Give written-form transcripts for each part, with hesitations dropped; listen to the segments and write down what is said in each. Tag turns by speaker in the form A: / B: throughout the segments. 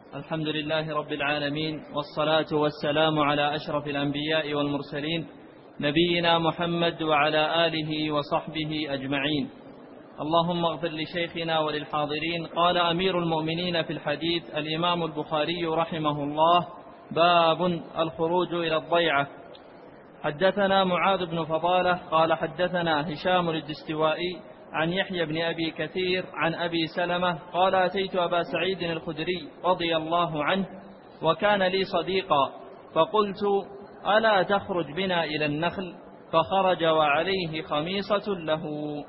A: الحمد لله رب العالمين، والصلاة والسلام على أشرف الأنبياء والمرسلين، نبينا محمد وعلى آله وصحبه أجمعين. اللهم اغفر لشيخنا وللحاضرين. قال أمير المؤمنين في الحديث الإمام البخاري رحمه الله: باب الخروج إلى الضيعة. حدثنا معاذ بن فضالة قال حدثنا هشام الدستوائي عن يحيى بن أبي كثير عن أبي سلمة قال: أتيت أبا سعيد الخدري رضي الله عنه وكان لي صديقا، فقلت: ألا تخرج بنا إلى النخل؟ فخرج وعليه خميصة له.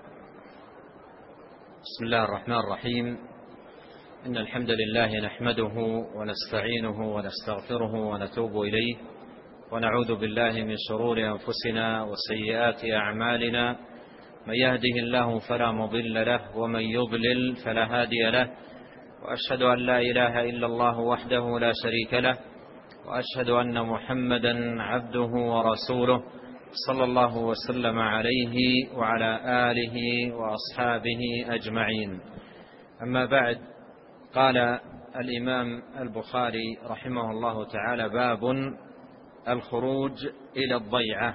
B: بسم الله الرحمن الرحيم. إن الحمد لله نحمده ونستعينه ونستغفره ونتوب إليه، ونعوذ بالله من شرور أنفسنا وسيئات أعمالنا. من يهده الله فلا مضل له، ومن يضلل فلا هادي له، وأشهد أن لا إله إلا الله وحده لا شريك له، وأشهد أن محمدا عبده ورسوله صلى الله وسلم عليه وعلى آله وأصحابه أجمعين. أما بعد، قال الإمام البخاري رحمه الله تعالى: باب الخروج إلى الضيعة.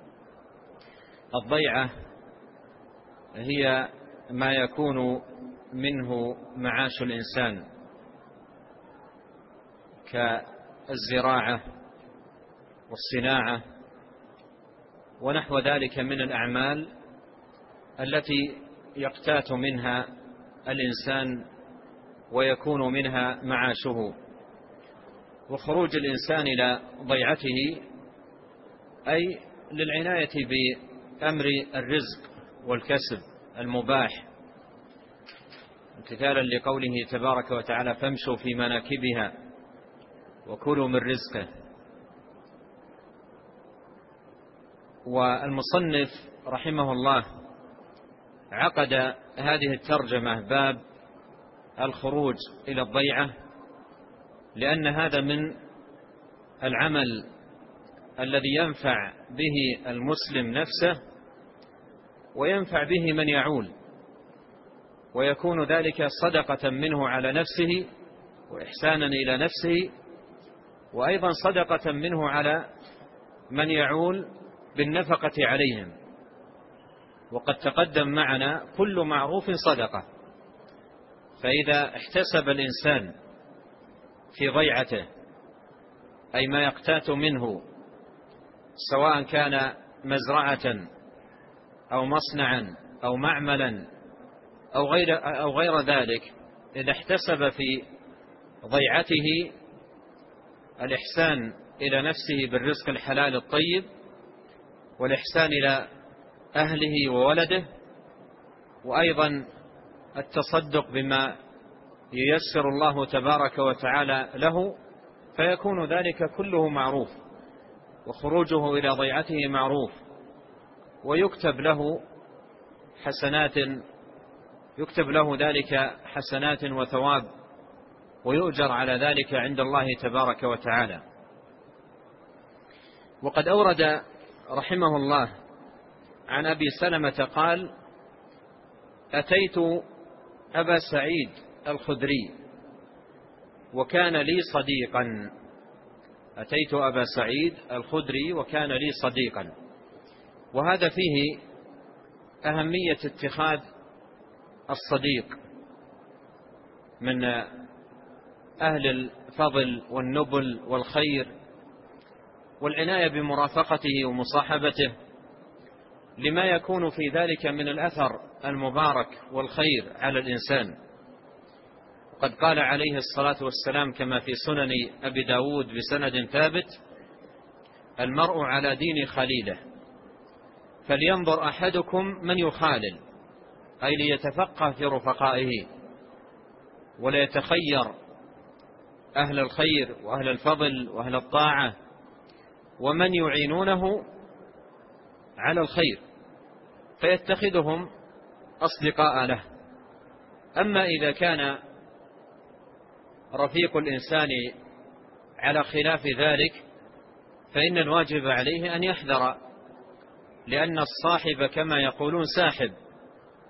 B: الضيعة هي ما يكون منه معاش الإنسان كالزراعة والصناعة ونحو ذلك من الأعمال التي يقتات منها الإنسان ويكون منها معاشه. وخروج الإنسان إلى ضيعته أي للعناية بأمر الرزق والكسب المباح، امتثالا لقوله تبارك وتعالى: فامشوا في مناكبها وكلوا من رزقه. والمصنف رحمه الله عقد هذه الترجمة باب الخروج إلى الضيعة لأن هذا من العمل الذي ينفع به المسلم نفسه وينفع به من يعول، ويكون ذلك صدقة منه على نفسه وإحسانا إلى نفسه، وأيضا صدقة منه على من يعول بالنفقة عليهم. وقد تقدم معنا كل معروف صدقة، فإذا احتسب الإنسان في ضيعته أي ما يقتات منه، سواء كان مزرعة أو مصنعا أو معملا أو غير ذلك، إذا احتسب في ضيعته الإحسان إلى نفسه بالرزق الحلال الطيب، والإحسان إلى أهله وولده، وأيضا التصدق بما ييسر الله تبارك وتعالى له، فيكون ذلك كله معروف، وخروجه إلى ضيعته معروف، ويكتب له ذلك حسنات وثواب، ويؤجر على ذلك عند الله تبارك وتعالى. وقد أورد رحمه الله عن أبي سلمة قال: أتيت أبا سعيد الخدري وكان لي صديقا. أتيت أبا سعيد الخدري وكان لي صديقا. وهذا فيه أهمية اتخاذ الصديق من أهل الفضل والنبل والخير، والعناية بمرافقته ومصاحبته، لما يكون في ذلك من الأثر المبارك والخير على الإنسان. وقد قال عليه الصلاة والسلام كما في سنن أبي داود بسند ثابت: المرء على دين خليله، فلينظر أحدكم من يخالل، أي ليتفقه في رفقائه وليتخير أهل الخير وأهل الفضل وأهل الطاعة ومن يعينونه على الخير، فيتخذهم أصدقاء له. أما إذا كان رفيق الإنسان على خلاف ذلك، فإن الواجب عليه أن يحذر، لأن الصاحب كما يقولون ساحب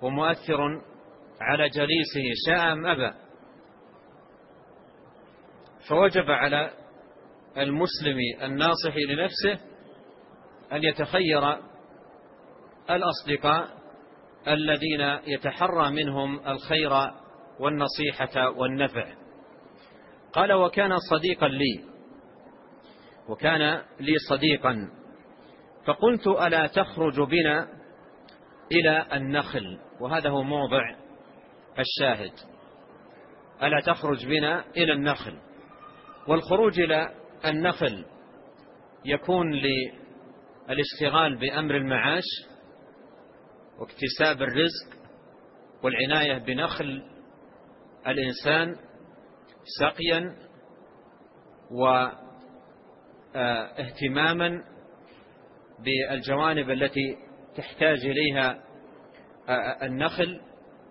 B: ومؤثر على جليسه شاء أم أبى. فوجب على المسلم الناصح لنفسه أن يتخير الأصدقاء الذين يتحرى منهم الخير والنصيحة والنفع. قال: وكان لي صديقا فقلت: ألا تخرج بنا إلى النخل؟ وهذا هو موضع الشاهد، ألا تخرج بنا إلى النخل. والخروج إلى النخل يكون للاشتغال بأمر المعاش واكتساب الرزق والعناية بنخل الإنسان سقيا واهتماما بالجوانب التي تحتاج إليها النخل،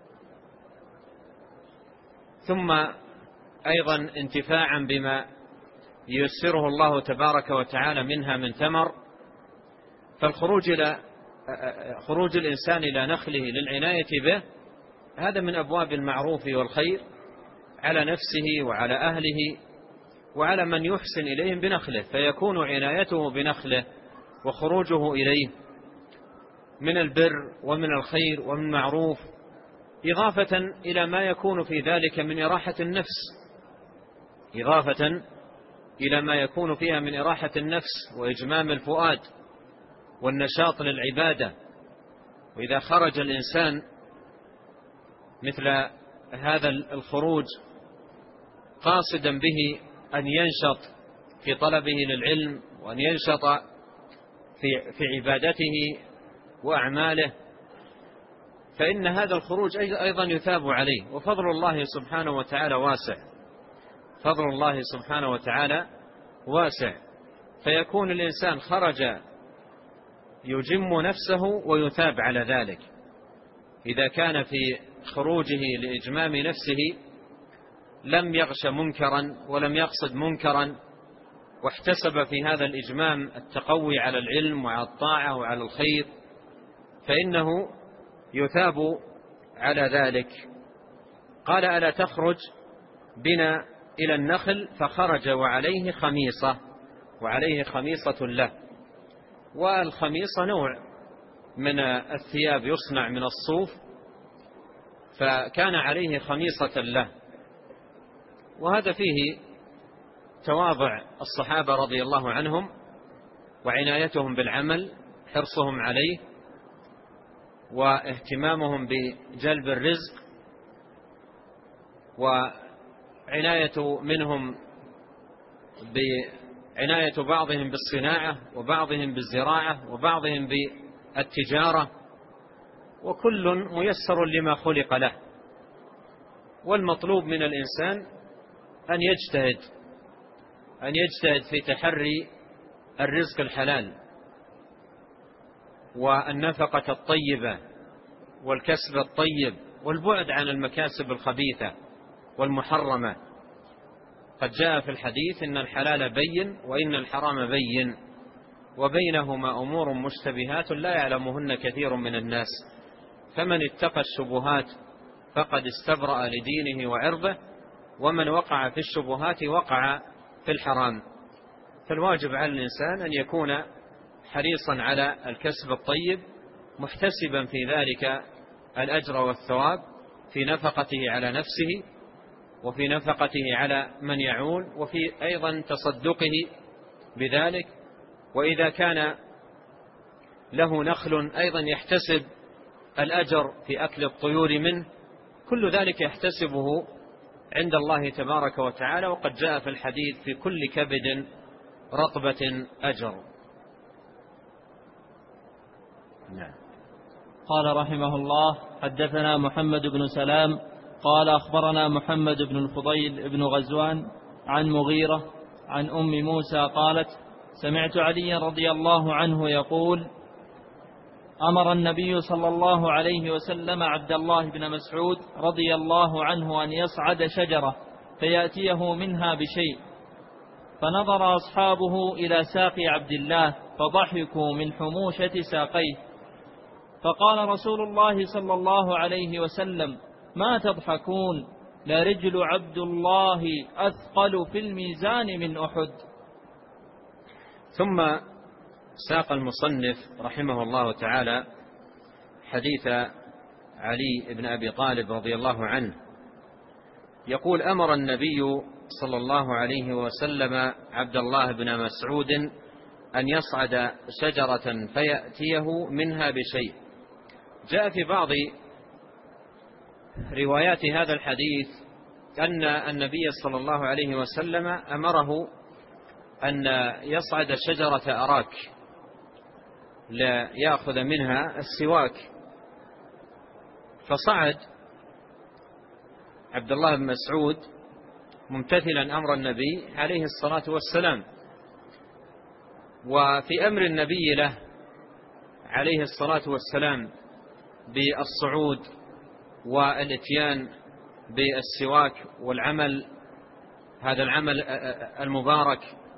B: ثم أيضا انتفاعا بما ييسره الله تبارك وتعالى منها من ثمر. خروج الإنسان إلى نخله للعناية به هذا من أبواب المعروف والخير على نفسه وعلى أهله وعلى من يحسن إليهم بنخله، فيكون عنايته بنخله وخروجه إليه من البر ومن الخير ومن المعروف، إضافة إلى ما يكون في ذلك من إراحة النفس وإجمام الفؤاد والنشاط للعبادة. وإذا خرج الإنسان مثل هذا الخروج قاصدا به أن ينشط في طلبه للعلم وأن ينشط في عبادته وأعماله، فإن هذا الخروج أيضا يثاب عليه. وفضل الله سبحانه وتعالى واسع، فيكون الإنسان خرج يجم نفسه ويثاب على ذلك. إذا كان في خروجه لإجمام نفسه لم يغش منكرا ولم يقصد منكرا، واحتسب في هذا الإجمام التقوي على العلم وعلى الطاعة وعلى الخير، فإنه يثاب على ذلك. قال: ألا تخرج بنا إلى النخل؟ فخرج وعليه خميصة له. والخميصة نوع من الثياب يصنع من الصوف، فكان عليه خميصة له. وهذا فيه تواضع الصحابة رضي الله عنهم وعنايتهم بالعمل، حرصهم عليه واهتمامهم بجلب الرزق، عناية بعضهم بالصناعة وبعضهم بالزراعة وبعضهم بالتجارة، وكل ميسر لما خلق له. والمطلوب من الإنسان أن يجتهد في تحري الرزق الحلال والنفقة الطيبة والكسب الطيب والبعد عن المكاسب الخبيثة والمحرمة. قد جاء في الحديث: إن الحلال بين وإن الحرام بين وبينهما أمور مشتبهات لا يعلمهن كثير من الناس، فمن اتقى الشبهات فقد استبرأ لدينه وعرضه، ومن وقع في الشبهات وقع في الحرام. فالواجب على الإنسان أن يكون حريصا على الكسب الطيب، محتسبا في ذلك الأجر والثواب في نفقته على نفسه وفي نفقته على من يعول، وفي أيضا تصدقه بذلك. وإذا كان له نخل أيضا يحتسب الأجر في أكل الطيور منه، كل ذلك يحتسبه عند الله تبارك وتعالى. وقد جاء في الحديث: في كل كبد رطبة أجر.
A: نعم. قال رحمه الله: حدثنا محمد بن سلام قال أخبرنا محمد بن الفضيل بن غزوان عن مغيرة عن أم موسى قالت: سمعت علي رضي الله عنه يقول: أمر النبي صلى الله عليه وسلم عبد الله بن مسعود رضي الله عنه أن يصعد شجرة فيأتيه منها بشيء، فنظر أصحابه إلى ساق عبد الله فضحكوا من حموشة ساقيه، فقال رسول الله صلى الله عليه وسلم: ما تضحكون؟ لرجل عبد الله أثقل في الميزان من أحد.
B: ثم ساق المصنف رحمه الله تعالى حديث علي بن أبي طالب رضي الله عنه يقول: أمر النبي صلى الله عليه وسلم عبد الله بن مسعود أن يصعد شجرة فيأتيه منها بشيء. جاء في بعض روايات هذا الحديث أن النبي صلى الله عليه وسلم أمره أن يصعد شجرة أراك ليأخذ منها السواك، فصعد عبد الله بن مسعود ممتثلا أمر النبي عليه الصلاة والسلام. وفي أمر النبي له عليه الصلاة والسلام بالصعود والاتيان بالسواك والعمل، هذا العمل المبارك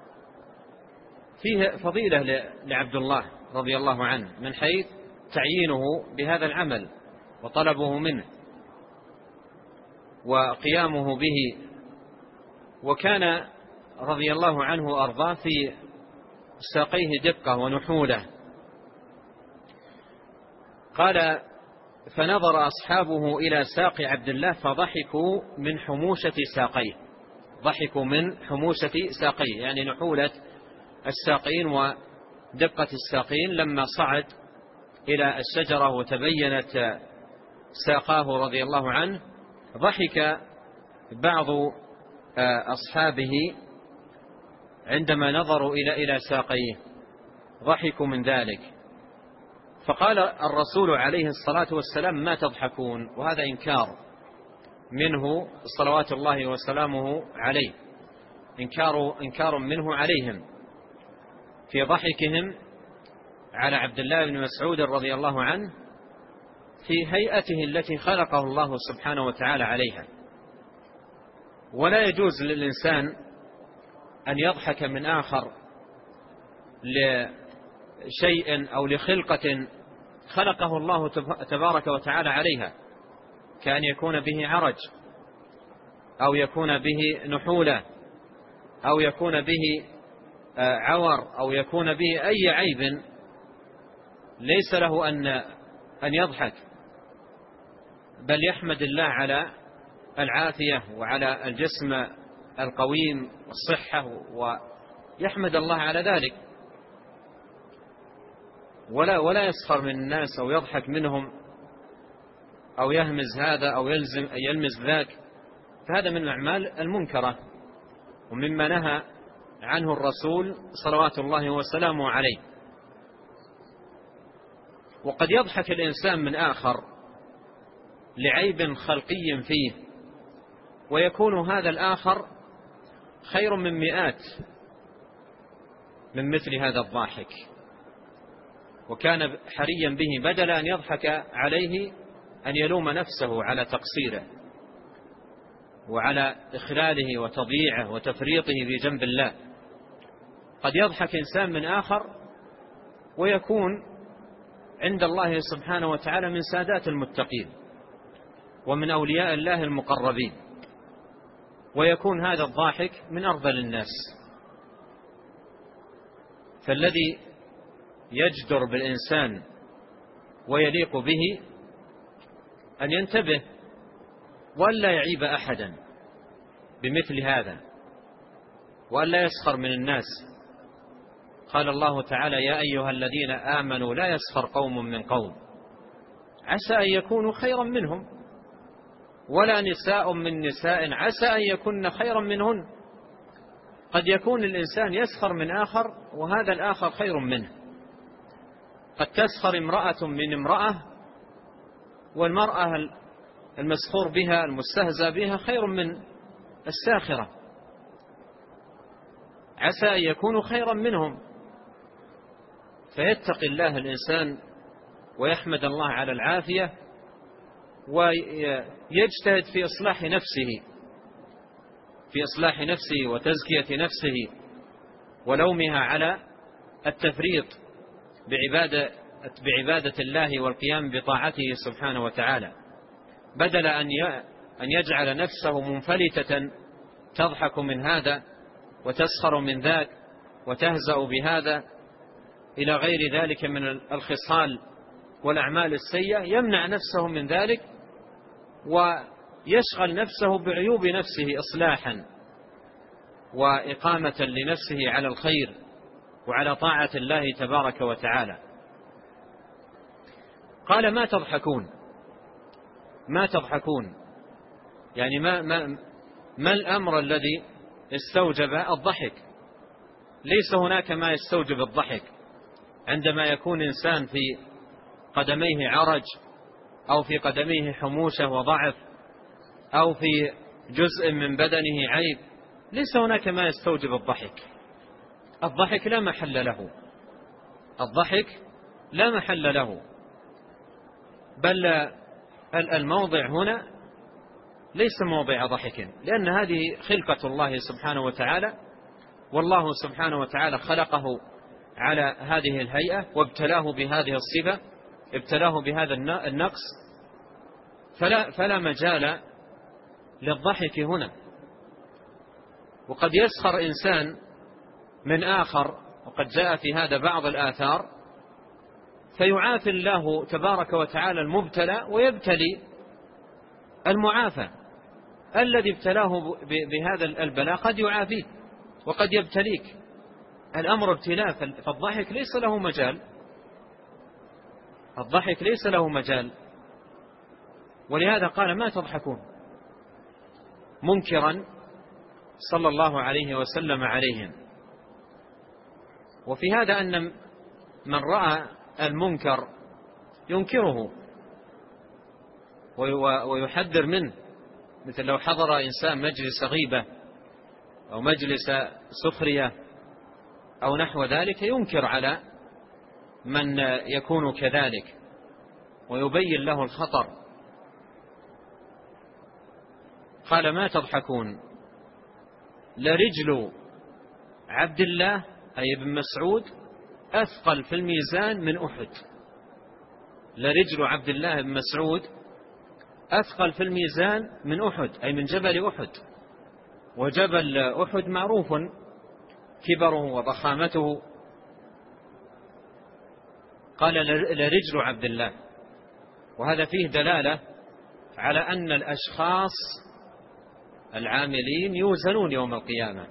B: فيه فضيلة لعبد الله رضي الله عنه من حيث تعيينه بهذا العمل وطلبه منه وقيامه به. وكان رضي الله عنه وأرضاه في ساقيه دقة ونحولة. قال: فنظر أصحابه إلى ساق عبد الله فضحكوا من حموشة ساقيه. ضحكوا من حموشة ساقيه يعني نحولة الساقين ودقة الساقين. لما صعد إلى الشجرة وتبينت ساقاه رضي الله عنه ضحك بعض أصحابه عندما نظروا إلى ساقيه، ضحكوا من ذلك. فقال الرسول عليه الصلاة والسلام: ما تضحكون؟ وهذا إنكار منه صلوات الله وسلامه عليه، إنكار منه عليهم في ضحكهم على عبد الله بن مسعود رضي الله عنه في هيئته التي خلقه الله سبحانه وتعالى عليها. ولا يجوز للإنسان أن يضحك من آخر لشيء أو لخلقة خلقه الله تبارك وتعالى عليها، كأن يكون به عرج أو يكون به نحولة أو يكون به عور أو يكون به أي عيب ليس له أن يضحك، بل يحمد الله على العافية وعلى الجسم القويم والصحة، ويحمد الله على ذلك، ولا يسخر من الناس أو يضحك منهم أو يهمز هذا أو يلمز ذاك. فهذا من الأعمال المنكرة ومما نهى عنه الرسول صلوات الله وسلامه عليه. وقد يضحك الإنسان من آخر لعيب خلقي فيه، ويكون هذا الآخر خير من مئات من مثل هذا الضاحك، وكان حريا به بدل أن يضحك عليه أن يلوم نفسه على تقصيره وعلى إخلاله وتضييعه وتفريطه في جنب الله. قد يضحك إنسان من آخر ويكون عند الله سبحانه وتعالى من سادات المتقين ومن أولياء الله المقربين، ويكون هذا الضاحك من أرذل الناس. فالذي يجدر بالإنسان ويليق به أن ينتبه ولا يعيب أحدا بمثل هذا وألا يسخر من الناس. قال الله تعالى: يا أيها الذين آمنوا لا يسخر قوم من قوم عسى أن يكونوا خيرا منهم ولا نساء من نساء عسى أن يكون خيرا منهن. قد يكون الإنسان يسخر من آخر وهذا الآخر خير منه. قد تسخر امرأة من امرأة والمرأة المسخور بها المستهزى بها خير من الساخرة، عسى أن يكونوا خيرا منهم. فيتقي الله الإنسان ويحمد الله على العافية ويجتهد في إصلاح نفسه وتزكية نفسه ولومها على التفريط بعبادة الله والقيام بطاعته سبحانه وتعالى، بدل أن يجعل نفسه منفلتة تضحك من هذا وتسخر من ذاك وتهزأ بهذا إلى غير ذلك من الخصال والأعمال السيئة، يمنع نفسه من ذلك ويشغل نفسه بعيوب نفسه إصلاحا وإقامة لنفسه على الخير وعلى طاعة الله تبارك وتعالى. قال ما تضحكون، ما تضحكون، يعني ما الأمر الذي استوجب الضحك؟ ليس هناك ما يستوجب الضحك عندما يكون إنسان في قدميه عرج أو في قدميه حموشة وضعف أو في جزء من بدنه عيب، ليس هناك ما يستوجب الضحك. الضحك لا محل له، الضحك لا محل له، بل الموضع هنا ليس موضع ضحك، لأن هذه خلقة الله سبحانه وتعالى، والله سبحانه وتعالى خلقه على هذه الهيئة وابتلاه بهذه الصفة، ابتلاه بهذا النقص، فلا مجال للضحك هنا. وقد يسخر إنسان من آخر، وقد جاء في هذا بعض الآثار، فيعافي الله تبارك وتعالى المبتلى ويبتلي المعافى. الذي ابتلاه بهذا البلاء قد يعافيه وقد يبتليك، الأمر ابتلاء، فالضحك ليس له مجال، الضحك ليس له مجال. ولهذا قال ما تضحكون، منكرا صلى الله عليه وسلم عليهم. وفي هذا أن من رأى المنكر ينكره ويحذر منه، مثل لو حضر إنسان مجلس غيبة أو مجلس سخرية أو نحو ذلك، ينكر على من يكون كذلك ويبين له الخطر. قال ما تضحكون، لرجل عبد الله أي ابن مسعود أثقل في الميزان من أحد. لرجل عبد الله بن مسعود أثقل في الميزان من أحد، أي من جبل أحد. وجبل أحد معروف كبره وضخامته. قال لرجل عبد الله، وهذا فيه دلالة على أن الأشخاص العاملين يوزنون يوم القيامة،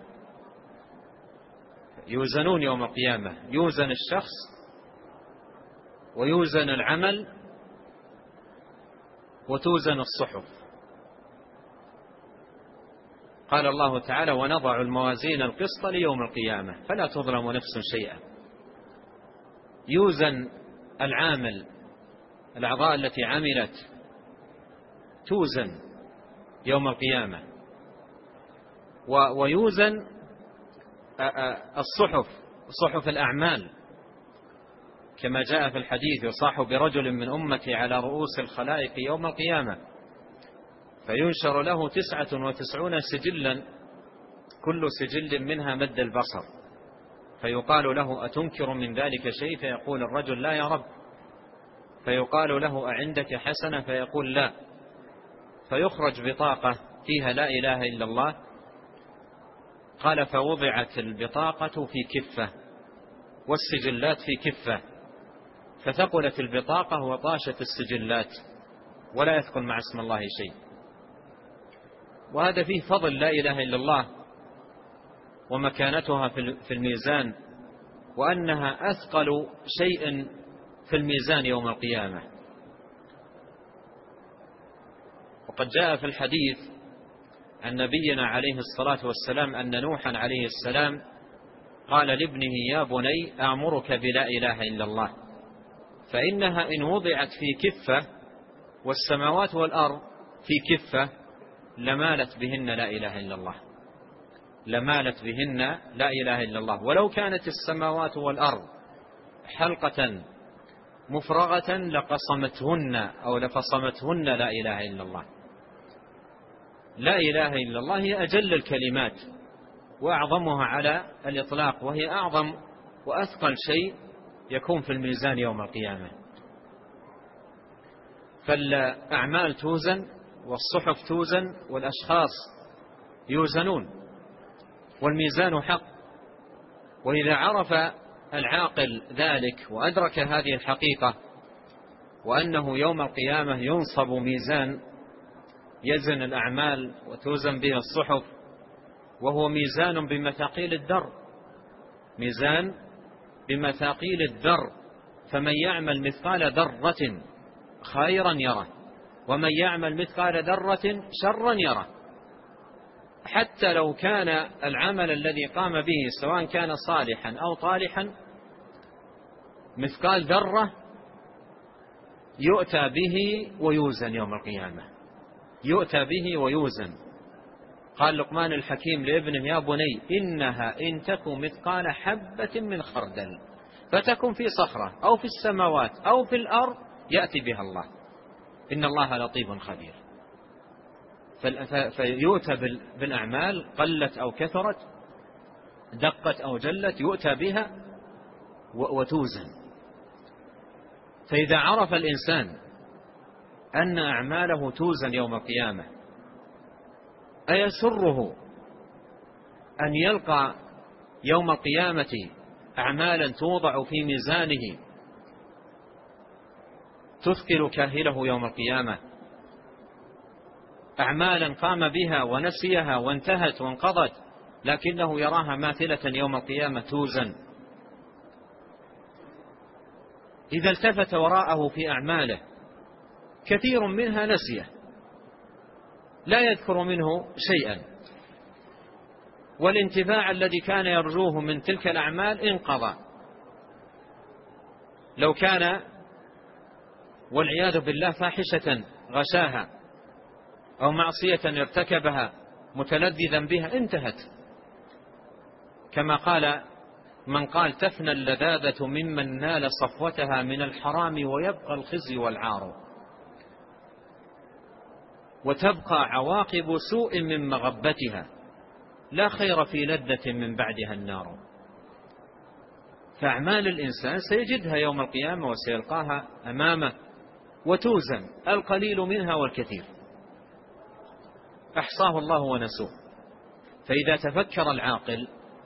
B: يوزنون يوم القيامة، يوزن الشخص ويوزن العمل وتوزن الصحف. قال الله تعالى ونضع الموازين القسط ليوم القيامة فلا تظلم نفس شيئا. يوزن العامل، الأعضاء التي عملت توزن يوم القيامة، ويوزن الصحف، صحف الأعمال، كما جاء في الحديث يصاح برجل من أمتي على رؤوس الخلائق يوم القيامة فينشر له 99 سجلا كل سجل منها مد البصر، فيقال له أتنكر من ذلك شيء؟ فيقول الرجل لا يا رب. فيقال له أعندك حسنة؟ فيقول لا. فيخرج بطاقة فيها لا إله إلا الله. قال فوضعت البطاقة في كفة والسجلات في كفة، فثقلت البطاقة وطاشت السجلات ولا يثقل مع اسم الله شيء. وهذا فيه فضل لا إله إلا الله ومكانتها في الميزان، وأنها أثقل شيء في الميزان يوم القيامة. وقد جاء في الحديث عن نبينا عليه الصلاة والسلام أن نوحا عليه السلام قال لابنه يا بني أأمرك بلا إله إلا الله فإنها إن وضعت في كفة والسماوات والأرض في كفة لمالت بهن لا إله إلا الله، لمالت بهن لا إله إلا الله، ولو كانت السماوات والأرض حلقة مفرغة لقصمتهن أو لفصمتهن لا إله إلا الله. لا إله إلا الله هي أجل الكلمات وأعظمها على الإطلاق، وهي أعظم وأثقل شيء يكون في الميزان يوم القيامة. فالأعمال توزن والصحف توزن والأشخاص يوزنون، والميزان حق. وإذا عرف العاقل ذلك وأدرك هذه الحقيقة، وأنه يوم القيامة ينصب ميزان يزن الأعمال وتوزن به الصحف، وهو ميزان بمثاقيل الذر، ميزان بمثاقيل الذر، فمن يعمل مثقال ذرة خيرا يره، ومن يعمل مثقال ذرة شرا يره. حتى لو كان العمل الذي قام به سواء كان صالحا أو طالحا مثقال ذرة يؤتى به ويوزن يوم القيامة، يؤتى به ويوزن. قال لقمان الحكيم لابنه: يا بني إنها إن تك مثقال حبة من خردل فتكن في صخرة أو في السماوات أو في الأرض يأتي بها الله إن الله لطيف خبير. فيؤتى بالأعمال قلت أو كثرت، دقت أو جلت، يؤتى بها وتوزن. فإذا عرف الإنسان أن أعماله توزن يوم القيامة، أيسره أن يلقى يوم القيامة أعمالا توضع في ميزانه تثقل كاهله يوم القيامة، أعمالا قام بها ونسيها وانتهت وانقضت، لكنه يراها ماثلة يوم القيامة توزن؟ إذا التفت وراءه في أعماله كثير منها نسيه، لا يذكر منه شيئا، والانتفاع الذي كان يرجوه من تلك الأعمال انقضى. لو كان والعياذ بالله فاحشة غشاها أو معصية ارتكبها متلذذا بها انتهت، كما قال من قال: تفنى اللذاذة ممن نال صفوتها من الحرام ويبقى الخزي والعار، وتبقى عواقب سوء من مغبتها، لا خير في لذة من بعدها النار. فأعمال الإنسان سيجدها يوم القيامة وسيلقاها أمامه وتوزن، القليل منها والكثير، أحصاه الله ونسوه. فإذا تفكر العاقل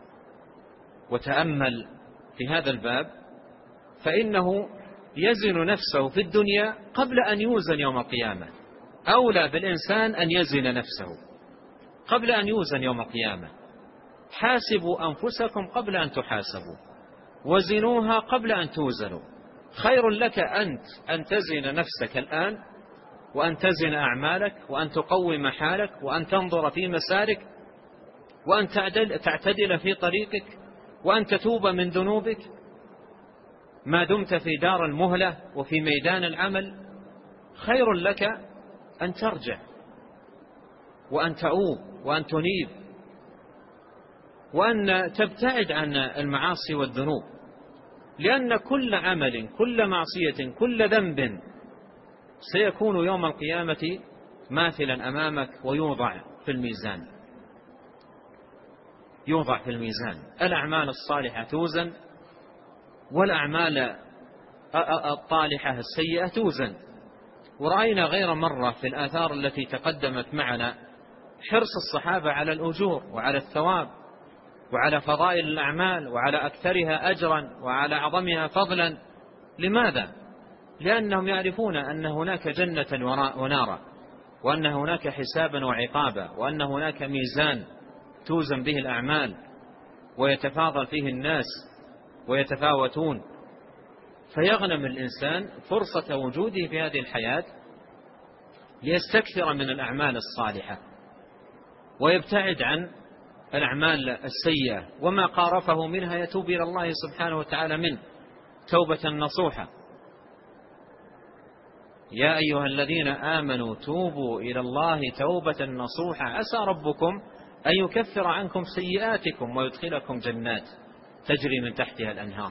B: وتأمل في هذا الباب فإنه يزن نفسه في الدنيا قبل أن يوزن يوم القيامة. أولى بالإنسان أن يزن نفسه قبل أن يوزن يوم القيامة. حاسبوا أنفسكم قبل أن تحاسبوا، وزنوها قبل أن توزنوا. خير لك أنت أن تزن نفسك الآن، وأن تزن أعمالك، وأن تقوم حالك، وأن تنظر في مسارك، وأن تعتدل في طريقك، وأن تتوب من ذنوبك ما دمت في دار المهلة وفي ميدان العمل. خير لك أن ترجع وأن تعوب وأن تنيب وأن تبتعد عن المعاصي والذنوب، لأن كل عمل، كل معصية، كل ذنب سيكون يوم القيامة ماثلا أمامك ويوضع في الميزان. يوضع في الميزان. الأعمال الصالحة توزن، والأعمال الطالحة السيئة توزن. ورأينا غير مرة في الآثار التي تقدمت معنا حرص الصحابة على الأجور وعلى الثواب وعلى فضائل الأعمال وعلى أكثرها أجرا وعلى أعظمها فضلا. لماذا؟ لأنهم يعرفون أن هناك جنة ونارا، وأن هناك حسابا وعقابا، وأن هناك ميزان توزن به الأعمال ويتفاضل فيه الناس ويتفاوتون. فيغنم الإنسان فرصة وجوده في هذه الحياة ليستكثر من الأعمال الصالحة ويبتعد عن الأعمال السيئة، وما قارفه منها يتوب إلى الله سبحانه وتعالى منه توبة نصوحة. يا أيها الذين آمنوا توبوا إلى الله توبة نصوحة عسى ربكم أن يكفر عنكم سيئاتكم ويدخلكم جنات تجري من تحتها الأنهار.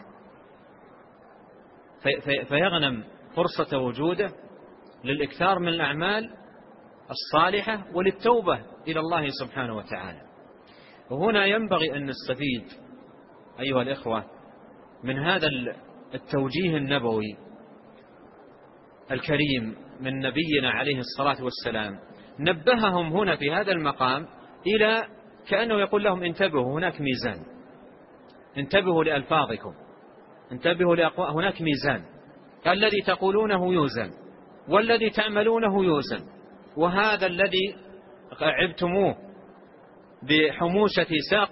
B: فيغنم فرصة وجوده للإكثار من الأعمال الصالحة وللتوبة إلى الله سبحانه وتعالى. وهنا ينبغي أن نستفيد أيها الإخوة من هذا التوجيه النبوي الكريم من نبينا عليه الصلاة والسلام نبههم هنا في هذا المقام إلى كأنه يقول لهم انتبهوا هناك ميزان، انتبهوا لألفاظكم، انتبهوا هناك ميزان، الذي تقولونه يوزن والذي تعملونه يوزن، وهذا الذي عبتموه بحموشة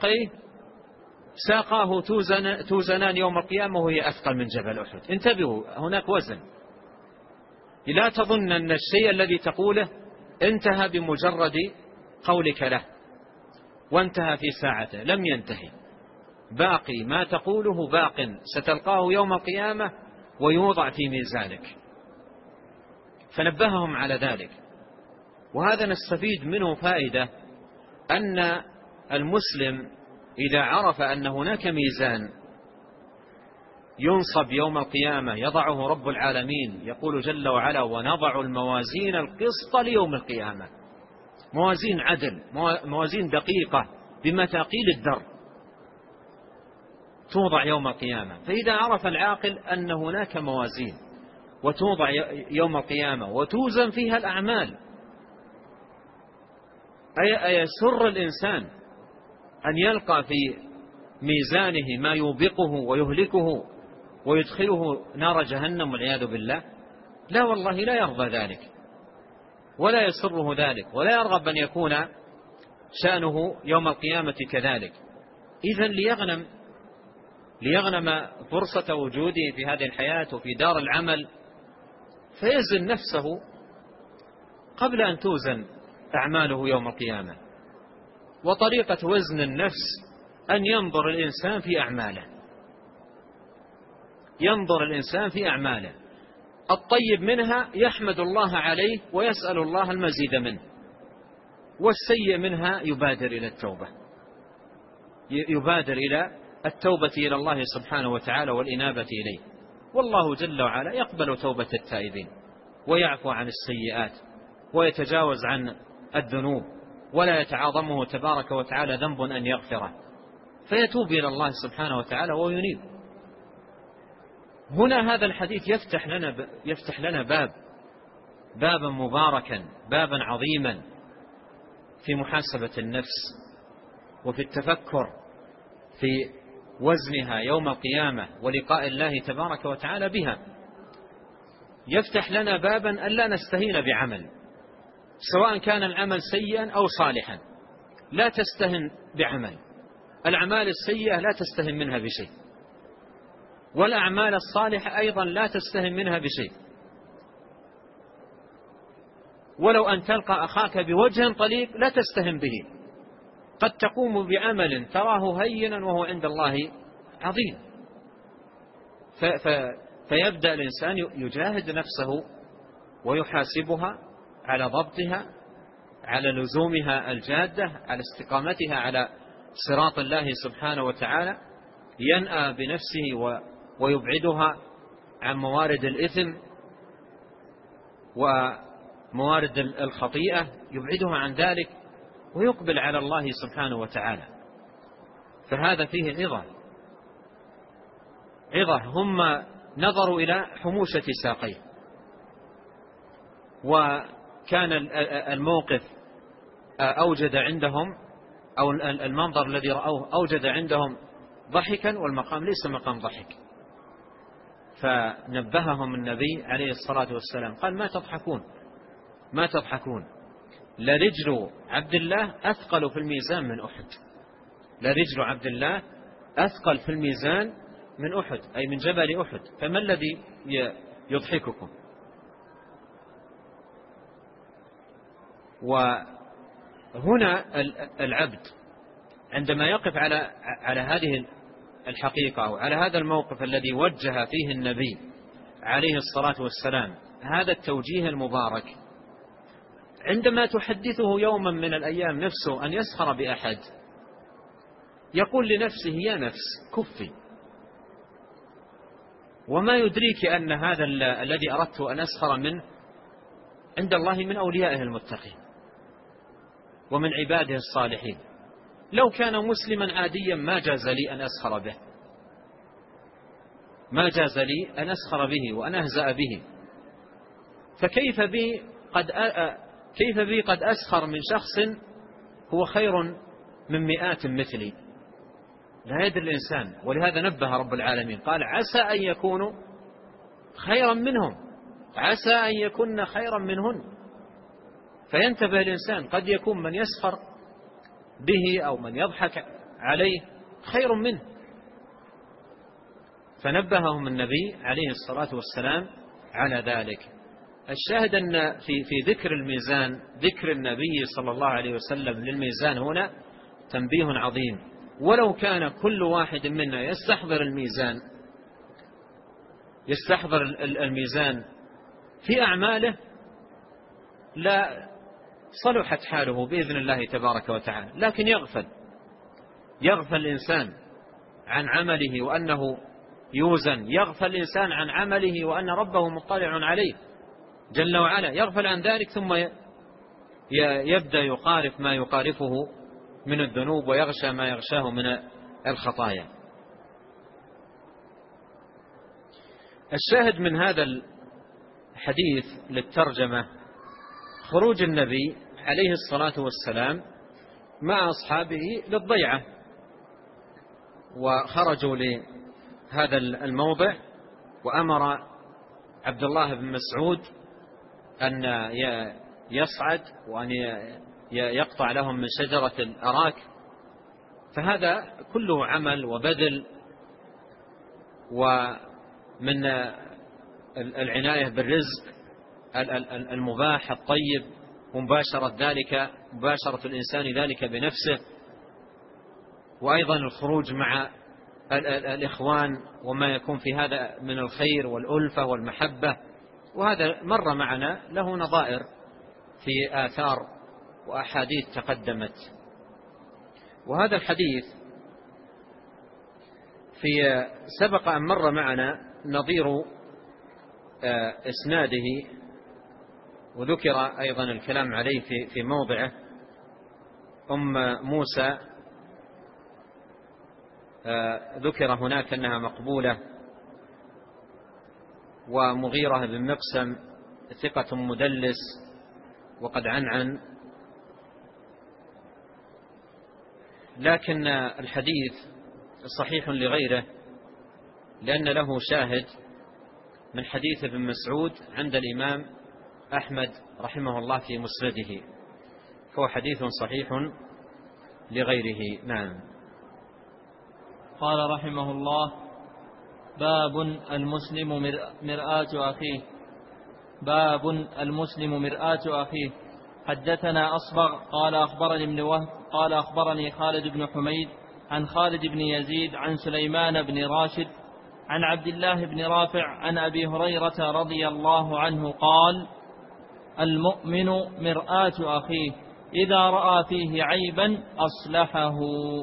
B: ساقاه توزنان يوم القيامة وهي أثقل من جبل أحد. انتبهوا هناك وزن، لا تظن أن الشيء الذي تقوله انتهى بمجرد قولك له وانتهى في ساعته، لم ينتهي، باقي ما تقوله باق، ستلقاه يوم القيامة ويوضع في ميزانك. فنبههم على ذلك. وهذا نستفيد منه فائدة، أن المسلم إذا عرف أن هناك ميزان ينصب يوم القيامة يضعه رب العالمين، يقول جل وعلا: ونضع الموازين القسط ليوم القيامة، موازين عدل، موازين دقيقة بمثاقيل الذر توضع يوم القيامة. فإذا عرف العاقل أن هناك موازين وتوضع يوم القيامة وتوزن فيها الأعمال، أيسر الإنسان أن يلقى في ميزانه ما يوبقه ويهلكه ويدخله نار جهنم والعياذ بالله؟ لا والله، لا يرضى ذلك ولا يسره ذلك ولا يرغب أن يكون شأنه يوم القيامة كذلك. إذن ليغنم فرصة وجوده في هذه الحياة وفي دار العمل فيزن نفسه قبل أن توزن أعماله يوم القيامة. وطريقة وزن النفس أن ينظر الإنسان في أعماله، ينظر الإنسان في أعماله، الطيب منها يحمد الله عليه ويسأل الله المزيد منه، والسيء منها يبادر إلى التوبة، يبادر إلى التوبة إلى الله سبحانه وتعالى والإنابة إليه. والله جل وعلا يقبل توبة التائبين ويعفو عن السيئات ويتجاوز عن الذنوب، ولا يتعاظمه تبارك وتعالى ذنب أن يغفره، فيتوب إلى الله سبحانه وتعالى وينيب. هنا هذا الحديث يفتح لنا بابا مباركا، بابا عظيما في محاسبة النفس وفي التفكر في وزنها يوم القيامة ولقاء الله تبارك وتعالى بها. يفتح لنا بابا ألا نستهين بعمل، سواء كان العمل سيئا أو صالحا، لا تستهن بعمل. الأعمال السيئة لا تستهن منها بشيء، والأعمال الصالحة أيضا لا تستهن منها بشيء. ولو أن تلقى أخاك بوجه طليق لا تستهن به، قد تقوم بعمل تراه هينا وهو عند الله عظيم. فيبدأ الإنسان يجاهد نفسه ويحاسبها على ضبطها، على لزومها الجادة، على استقامتها على صراط الله سبحانه وتعالى، ينأى بنفسه ويبعدها عن موارد الإثم وموارد الخطيئة، يبعدها عن ذلك ويقبل على الله سبحانه وتعالى. فهذا فيه عظة. هم نظروا إلى حموشة ساقيه، وكان الموقف أوجد عندهم، أو المنظر الذي رأوه أوجد عندهم ضحكا، والمقام ليس مقام ضحك. فنبههم النبي عليه الصلاة والسلام قال: ما تضحكون، لرجل عبد الله أثقل في الميزان من أحد، لرجل عبد الله أثقل في الميزان من أحد، أي من جبل أحد، فما الذي يضحككم؟ وهنا العبد عندما يقف على هذه الحقيقة أو على هذا الموقف الذي وجه فيه النبي عليه الصلاة والسلام هذا التوجيه المبارك، عندما تحدثه يوما من الأيام نفسه أن يسخر بأحد، يقول لنفسه: يا نفس كفي، وما يدريك أن هذا الذي أردت أن أسخر منه عند الله من أوليائه المتقين ومن عباده الصالحين. لو كان مسلما عاديا ما جاز لي أن أسخر به، ما جاز لي أن أسخر به وأن أهزأ به، فكيف بي قد كيف بي قد أسخر من شخص هو خير من مئات مثلي؟ لا يدري الإنسان. ولهذا نبه رب العالمين قال عسى أن يكونوا خيرا منهم، عسى أن يكون خيرا منهن. فينتبه الإنسان، قد يكون من يسخر به أو من يضحك عليه خير منه. فنبههم النبي عليه الصلاة والسلام على ذلك. الشاهد أن في ذكر الميزان، ذكر النبي صلى الله عليه وسلم للميزان هنا تنبيه عظيم. ولو كان كل واحد منا يستحضر الميزان في أعماله لا صلحت حاله بإذن الله تبارك وتعالى. لكن يغفل الإنسان عن عمله وأنه يوزن، يغفل الإنسان عن عمله وأن ربه مطلع عليه جل وعلا، يغفل عن ذلك ثم يبدأ يقارف ما يقارفه من الذنوب ويغشى ما يغشاه من الخطايا. الشاهد من هذا الحديث للترجمة خروج النبي عليه الصلاة والسلام مع أصحابه للضيعة، وخرجوا لهذا الموضع، وأمر عبد الله بن مسعود أن يصعد وأن يقطع لهم من شجرة الأراك. فهذا كله عمل وبذل ومن العناية بالرزق المباح الطيب، مباشرة الإنسان ذلك بنفسه، وأيضا الخروج مع الإخوان وما يكون في هذا من الخير والألفة والمحبة. وهذا مر معنا له نظائر في آثار وأحاديث تقدمت. وهذا الحديث سبق أن مر معنا نظير إسناده، وذكر أيضا الكلام عليه في موضعه. أم موسى ذكر هناك أنها مقبولة، ومغيرة بن مقسم ثقة مدلس وقد عنعن. لكن الحديث صحيح لغيره، لأن له شاهد من حديث ابن مسعود عند الإمام أحمد رحمه الله في مسنده، فهو حديث صحيح لغيره. نعم.
A: قال رحمه الله: باب المسلم مرآة أخيه. باب المسلم مرآة أخيه. حدثنا أصبغ قال أخبرني ابن وهب قال أخبرني خالد بن حميد عن خالد بن يزيد عن سليمان بن راشد عن عبد الله بن رافع عن أبي هريرة رضي الله عنه قال: المؤمن مرآة أخيه، إذا رأى فيه عيبا أصلحه.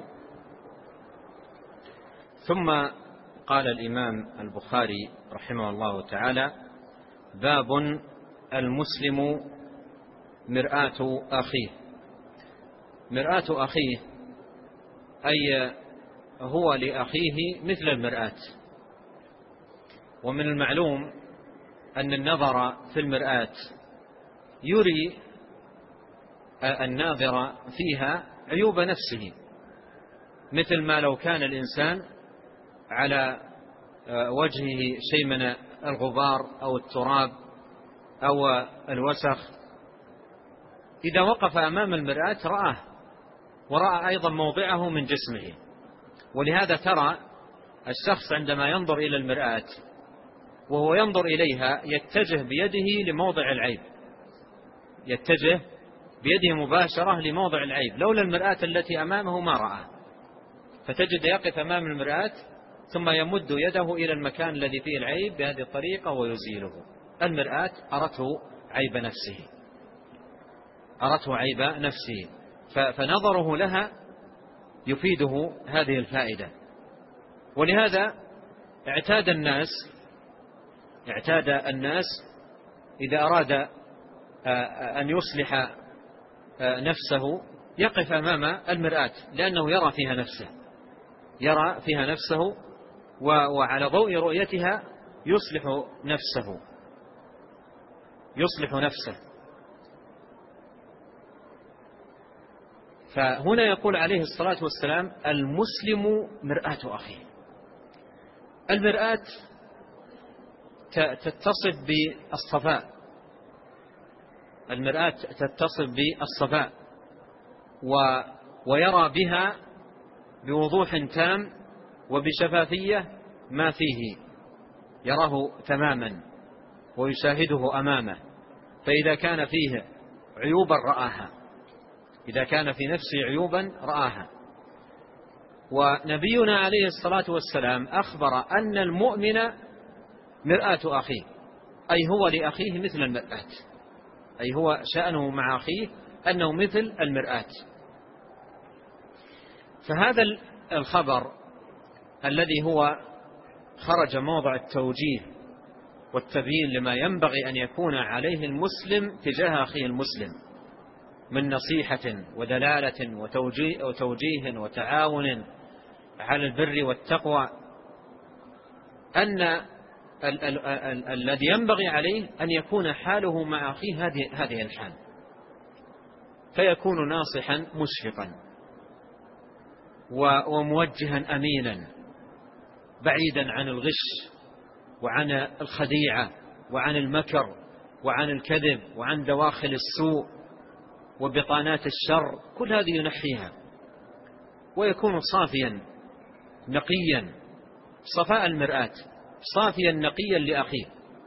B: ثم قال الإمام البخاري رحمه الله تعالى: باب المسلم مرآة أخيه. مرآة أخيه أي هو لأخيه مثل المرآة. ومن المعلوم أن النظر في المرآة يري الناظر فيها عيوب نفسه، مثل ما لو كان الإنسان على وجهه شيء من الغبار أو التراب أو الوسخ، إذا وقف أمام المرآة رآه، ورأى أيضا موضعه من جسمه. ولهذا ترى الشخص عندما ينظر إلى المرآة وهو ينظر إليها يتجه بيده لموضع العيب، يتجه بيده مباشرة لموضع العيب، لولا المرآة التي أمامه ما رأى. فتجد يقف أمام المرآة ثم يمد يده إلى المكان الذي فيه العيب بهذه الطريقة ويزيله. المرآة أرته عيب نفسه، أرته عيب نفسه، فنظره لها يفيده هذه الفائدة. ولهذا اعتاد الناس إذا أراد أن يصلح نفسه يقف أمام المرآة، لأنه يرى فيها نفسه وعلى ضوء رؤيتها يصلح نفسه. فهنا يقول عليه الصلاة والسلام: المسلم مرآة أخيه. المرآة تتصف بالصفاء، المرآة تتصف بالصفاء ويرى بها بوضوح تام وبشفافية ما فيه، يراه تماما ويشاهده أمامه. فإذا كان فيه عيوبا رآها، إذا كان في نفسه عيوبا رآها. ونبينا عليه الصلاة والسلام أخبر أن المؤمن مرآة أخيه، أي هو لأخيه مثل المرآة، أي هو شأنه مع أخيه أنه مثل المرآة. فهذا الخبر الذي هو خرج موضع التوجيه والتبيين لما ينبغي أن يكون عليه المسلم تجاه أخيه المسلم من نصيحة ودلالة وتوجيه وتعاون على البر والتقوى، أن الذي ينبغي عليه أن يكون حاله مع أخيه هذه الحال، فيكون ناصحا مشفقا وموجها أمينا، بعيدا عن الغش وعن الخديعة وعن المكر وعن الكذب وعن دواخل السوء وبطانات الشر، كل هذه ينحيها ويكون صافيا نقيا، صفاء المرآة، صافيا نقيا لأخيه.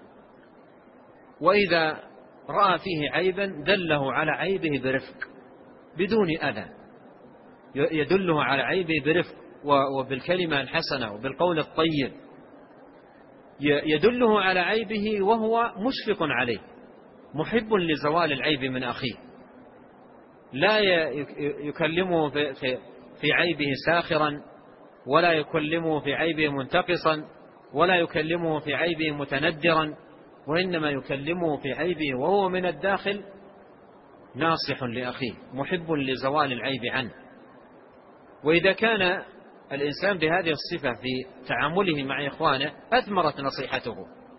B: وإذا رأى فيه عيبا دله على عيبه برفق بدون أذى، يدله على عيبه برفق وبالكلمة الحسنة وبالقول الطيب، يدله على عيبه وهو مشفق عليه، محب لزوال العيب من أخيه، لا يكلمه في عيبه ساخرا، ولا يكلمه في عيبه منتقصا، ولا يكلمه في عيبه متندرا، وإنما يكلمه في عيبه وهو من الداخل ناصح لأخيه محب لزوال العيب عنه. وإذا كان الإنسان بهذه الصفة في تعامله مع إخوانه أثمرت نصيحته،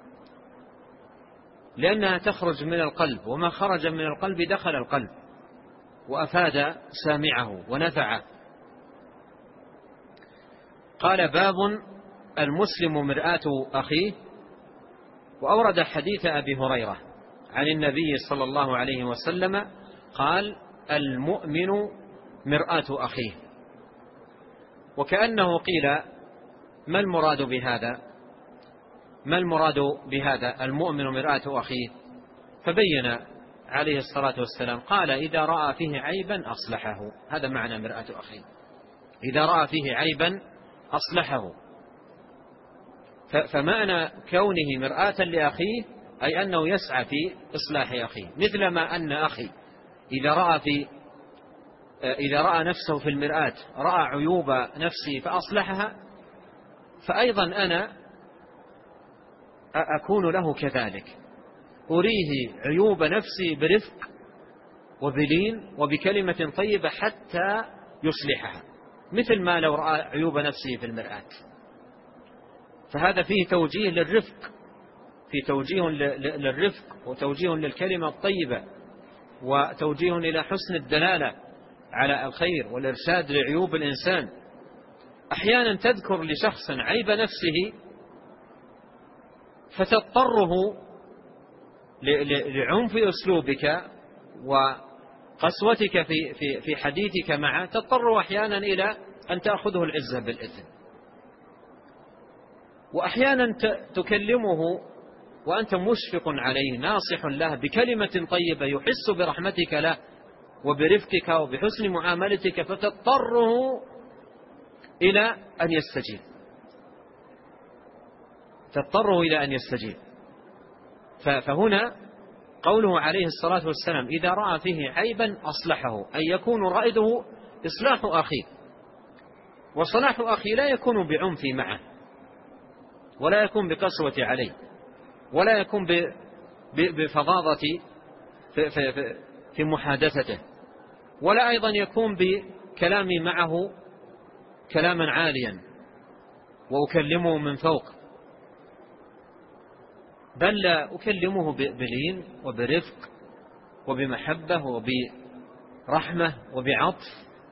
B: لأنها تخرج من القلب، وما خرج من القلب دخل القلب وأفاد سامعه ونفعه. قال: باب المسلم مرآة أخيه. وأورد حديث أبي هريرة عن النبي صلى الله عليه وسلم قال: المؤمن مرآة أخيه. وكأنه قيل: ما المراد بهذا؟ ما المراد بهذا المؤمن مرآة أخيه؟ فبين عليه الصلاة والسلام قال: إذا رأى فيه عيبا أصلحه. هذا معنى مرآة أخيه، إذا رأى فيه عيبا أصلحه. فمعنى كونه مرآة لأخيه أي أنه يسعى في إصلاح أخيه، مثل ما أن أخي إذا رأى نفسه في المرآة رأى عيوب نفسه فأصلحها، فأيضا أنا أكون له كذلك، أريه عيوب نفسي برفق وبلين وبكلمة طيبة حتى يصلحها، مثل ما لو رأى عيوب نفسه في المرآة. فهذا فيه توجيه للرفق، في توجيه للرفق وتوجيه للكلمة الطيبة وتوجيه إلى حسن الدلالة على الخير والإرشاد لعيوب الإنسان. أحيانا تذكر لشخص عيب نفسه فتضطره لعنف أسلوبك وقسوتك في حديثك معه، تضطر أحيانا إلى أن تأخذه العزة بالإثم. وأحيانا تكلمه وأنت مشفق عليه ناصح له بكلمة طيبة يحس برحمتك له وبرفقك وبحسن معاملتك، فتضطره إلى أن يستجيب، تضطره إلى أن يستجيب. فهنا قوله عليه الصلاة والسلام: إذا رأى فيه عيبا أصلحه، أي يكون رائده إصلاح أخيه. وصلاح أخي لا يكون بعنف معه، ولا يكون بقسوة عليه، ولا يكون بفظاظة في محادثته، ولا أيضا يكون بكلامي معه كلاما عاليا وأكلمه من فوق، بل لا أكلمه بلين وبرفق وبمحبة وبرحمة وبعطف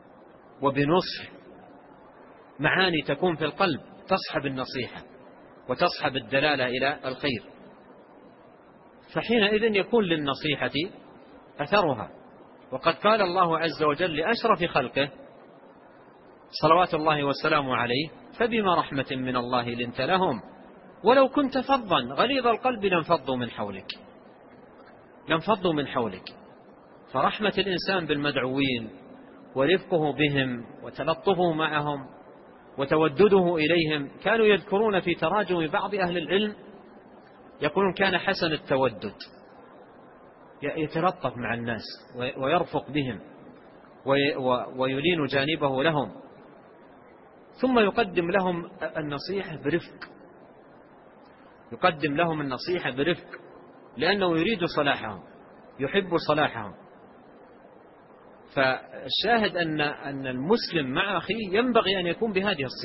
B: وبنصح، معاني تكون في القلب تصحب النصيحة وتصحب الدلالة إلى الخير، فحينئذ يكون للنصيحة أثرها. وقد قال الله عز وجل لأشرف خلقه صلوات الله والسلام عليه: فبما رحمة من الله لنت لهم ولو كنت فظا غليظ القلب لانفضوا من حولك. فرحمة الإنسان بالمدعوين ورفقه بهم وتلطفه معهم وتودده إليهم، كانوا يذكرون في تراجم بعض أهل العلم يقولون كان حسن التودد، يتلطف مع الناس ويرفق بهم ويلين جانبه لهم، ثم يقدم لهم النصيحة برفق، لأنه يريد صلاحهم، يحب صلاحهم. فالشاهد أن المسلم مع أخيه ينبغي أن يكون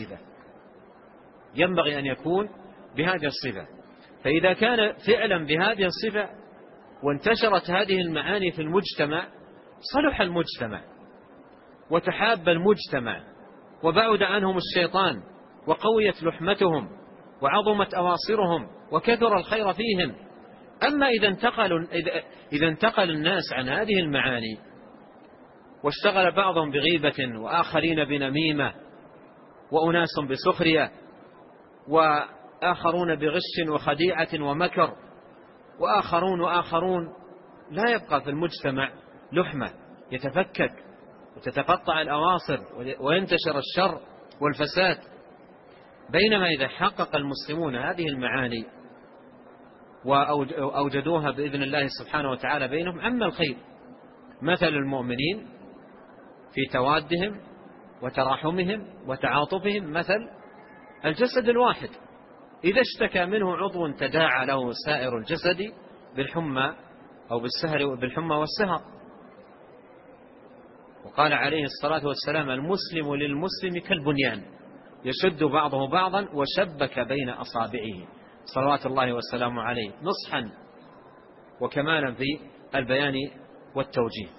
B: بهذه الصفة. فإذا كان فعلا بهذه الصفة وانتشرت هذه المعاني في المجتمع، صلح المجتمع وتحاب المجتمع وبعد عنهم الشيطان وقويت لحمتهم وعظمت أواصرهم وكثر الخير فيهم. أما إذا انتقل الناس عن هذه المعاني واشتغل بعضهم بغيبة وآخرين بنميمة وأناس بسخرية وآخرون بغش وخديعة ومكر وآخرون، لا يبقى في المجتمع لحمة، يتفكك وتتقطع الأواصر وينتشر الشر والفساد. بينما إذا حقق المسلمون هذه المعاني وأوجدوها بإذن الله سبحانه وتعالى بينهم، عم الخير. مثل المؤمنين في توادهم وتراحمهم وتعاطفهم مثل الجسد الواحد، إذا اشتكى منه عضو تداعى له سائر الجسد بالحمى والسهر. وقال عليه الصلاة والسلام: المسلم للمسلم كالبنيان يشد بعضه بعضا وشبك بين أصابعه، صلوات الله والسلام عليه، نصحا وكمالا في البيان والتوجيه.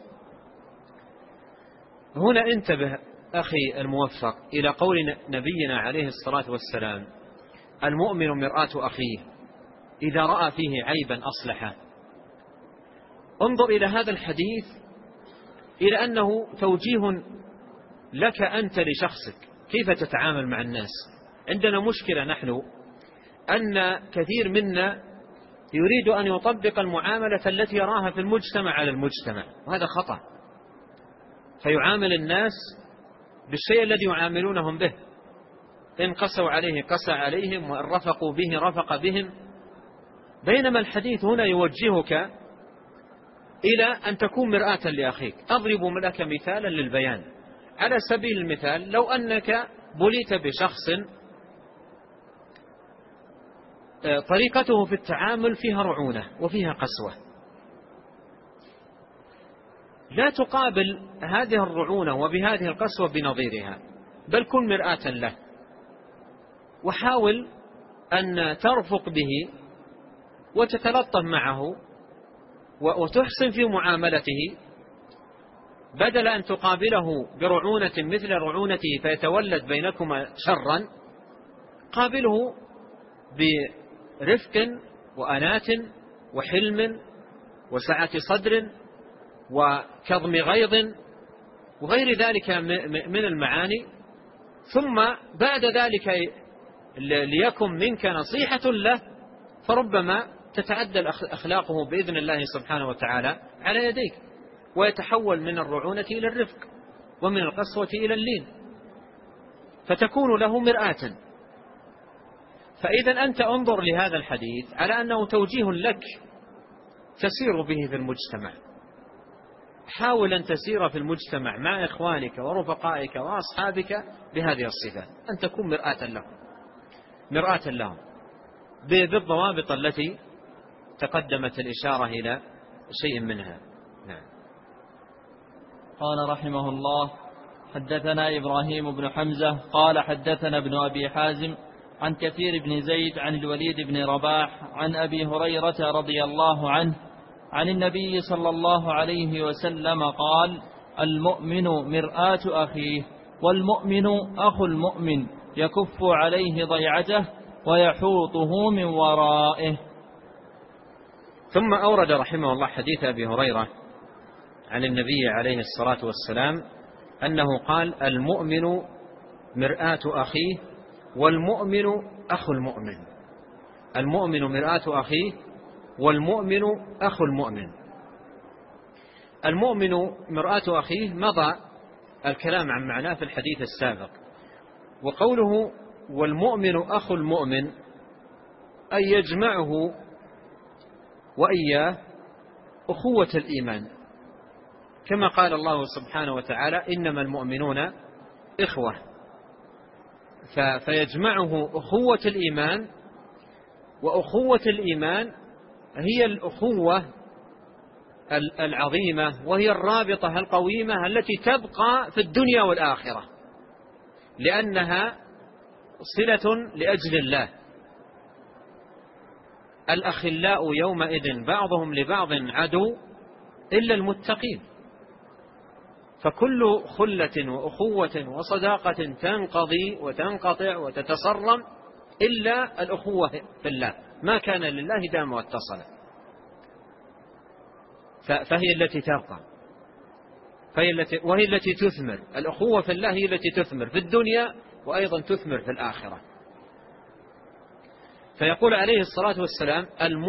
B: هنا انتبه أخي الموفق إلى قول نبينا عليه الصلاة والسلام: المؤمن مرآة أخيه، إذا رأى فيه عيبا أصلحه. انظر إلى هذا الحديث إلى أنه توجيه لك أنت لشخصك، كيف تتعامل مع الناس. عندنا مشكلة نحن أن كثير منا يريد أن يطبق المعاملة التي يراها في المجتمع على المجتمع، وهذا خطأ. فيعامل الناس بالشيء الذي يعاملونهم به، إن قسوا عليه قسى عليهم، وإن رفقوا به رفق بهم. بينما الحديث هنا يوجهك إلى أن تكون مرآة لأخيك. أضرب لك مثالا للبيان. على سبيل المثال، لو أنك بليت بشخص طريقته في التعامل فيها رعونة وفيها قسوة، لا تقابل هذه الرعونة وبهذه القسوة بنظيرها، بل كن مرآة له، وحاول أن ترفق به وتتلطف معه وتحسن في معاملته، بدل أن تقابله برعونة مثل رعونته فيتولد بينكما شرا. قابله برفق وأنات وحلم وسعة صدر وكظم غيظ وغير ذلك من المعاني، ثم بعد ذلك ليكن منك نصيحة له، فربما تتعدل أخلاقه بإذن الله سبحانه وتعالى على يديك، ويتحول من الرعونة إلى الرفق ومن القسوة إلى اللين، فتكون له مرآة. فإذا أنت انظر لهذا الحديث على أنه توجيه لك تسير به في المجتمع. حاول أن تسير في المجتمع مع إخوانك ورفقائك وأصحابك بهذه الصفة، أن تكون مرآة لهم بالضوابط التي تقدمت الإشارة إلى شيء منها. نعم.
A: قال رحمه الله: حدثنا إبراهيم بن حمزة قال حدثنا ابن أبي حازم عن كثير بن زيد عن الوليد بن رباح عن أبي هريرة رضي الله عنه عن النبي صلى الله عليه وسلم قال: المؤمن مرآة أخيه، والمؤمن أخو المؤمن يكف عليه ضيعته ويحوطه من ورائه.
B: ثم أورد رحمه الله حديث أبي هريرة عن النبي عليه الصلاة والسلام أنه قال: المؤمن مرآة أخيه والمؤمن أخو المؤمن. المؤمن مرآة أخيه والمؤمن أخو المؤمن. المؤمن مرآة أخيه مضى الكلام عن معناه في الحديث السابق. وقوله والمؤمن أخو المؤمن أي يجمعه وإياه أخوة الإيمان، كما قال الله سبحانه وتعالى: إنما المؤمنون إخوة. فيجمعه أخوة الإيمان، وأخوة الإيمان هي الأخوة العظيمة، وهي الرابطة القويمة التي تبقى في الدنيا والآخرة، لأنها صلة لأجل الله. الأخلاء يومئذ بعضهم لبعض عدو إلا المتقين. فكل خلة وأخوة وصداقة تنقضي وتنقطع وتتصرم إلا الأخوة في الله، ما كان لله دام واتصل، فهي التي تبقى، وهي التي تثمر. الأخوة في الله هي التي تثمر في الدنيا وأيضا تثمر في الآخرة. فيقول عليه الصلاة والسلام: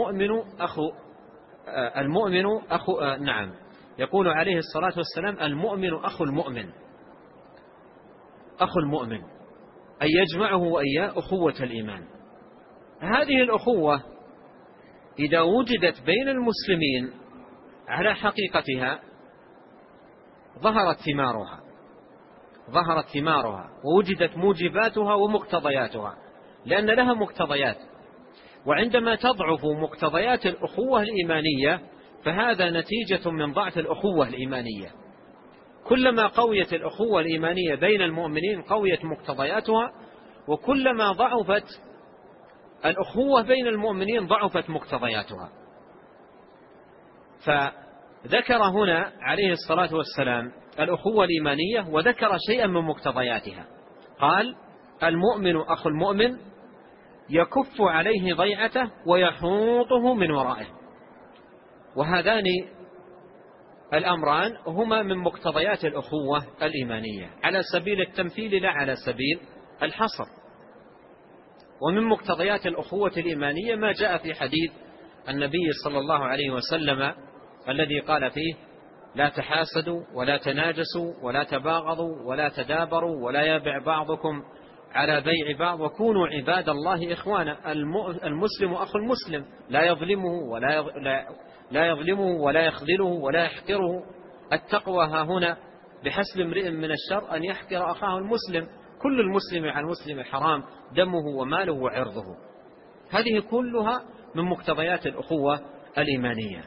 B: يقول عليه الصلاة والسلام: المؤمن أخو المؤمن. أخو المؤمن أي يجمعه وإياه أخوة الإيمان. هذه الأخوة إذا وجدت بين المسلمين على حقيقتها ظهرت ثمارها ووجدت موجباتها ومقتضياتها، لأن لها مقتضيات. وعندما تضعف مقتضيات الأخوة الإيمانية فهذا نتيجة من ضعف الأخوة الإيمانية. كلما قويت الأخوة الإيمانية بين المؤمنين قويت مقتضياتها، وكلما ضعفت الأخوة بين المؤمنين ضعفت مقتضياتها. فذكر هنا عليه الصلاة والسلام الأخوة الإيمانية وذكر شيئا من مقتضياتها. قال: المؤمن أخو المؤمن يكف عليه ضيعته ويحوطه من ورائه. وهذان الأمران هما من مقتضيات الأخوة الإيمانية على سبيل التمثيل لا على سبيل الحصر. ومن مقتضيات الأخوة الإيمانية ما جاء في حديث النبي صلى الله عليه وسلم الذي قال فيه: لا تحاسدوا ولا تناجسوا ولا تباغضوا ولا تدابروا ولا يبع بعضكم على بيع بعض وكونوا عباد الله إخوانا. المسلم أخو المسلم لا يظلمه ولا يخذله ولا يحقره. التقوى ها هنا بحسب امرئ من الشر أن يحقر أخاه المسلم. كل المسلم على المسلم حرام دمه وماله وعرضه. هذه كلها من مقتضيات الأخوة الإيمانية.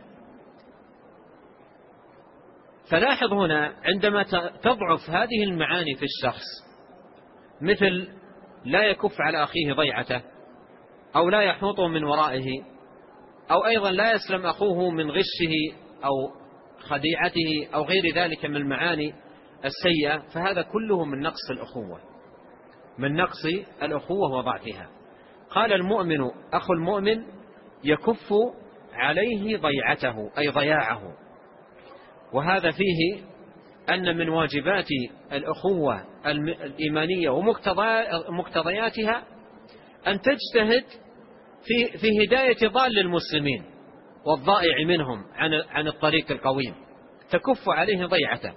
B: فلاحظ هنا عندما تضعف هذه المعاني في الشخص، مثل لا يكف على أخيه ضيعته، أو لا يحوطه من ورائه، أو أيضا لا يسلم أخوه من غشه أو خديعته أو غير ذلك من المعاني السيئة، فهذا كله من نقص الأخوة، من نقص الأخوة وضعفها. قال: المؤمن أخو المؤمن يكف عليه ضيعته أي ضياعه. وهذا فيه أن من واجبات الأخوة الإيمانية ومقتضياتها أن تجتهد في هداية ضال المسلمين والضائع منهم عن الطريق القويم، تكف عليه ضيعته.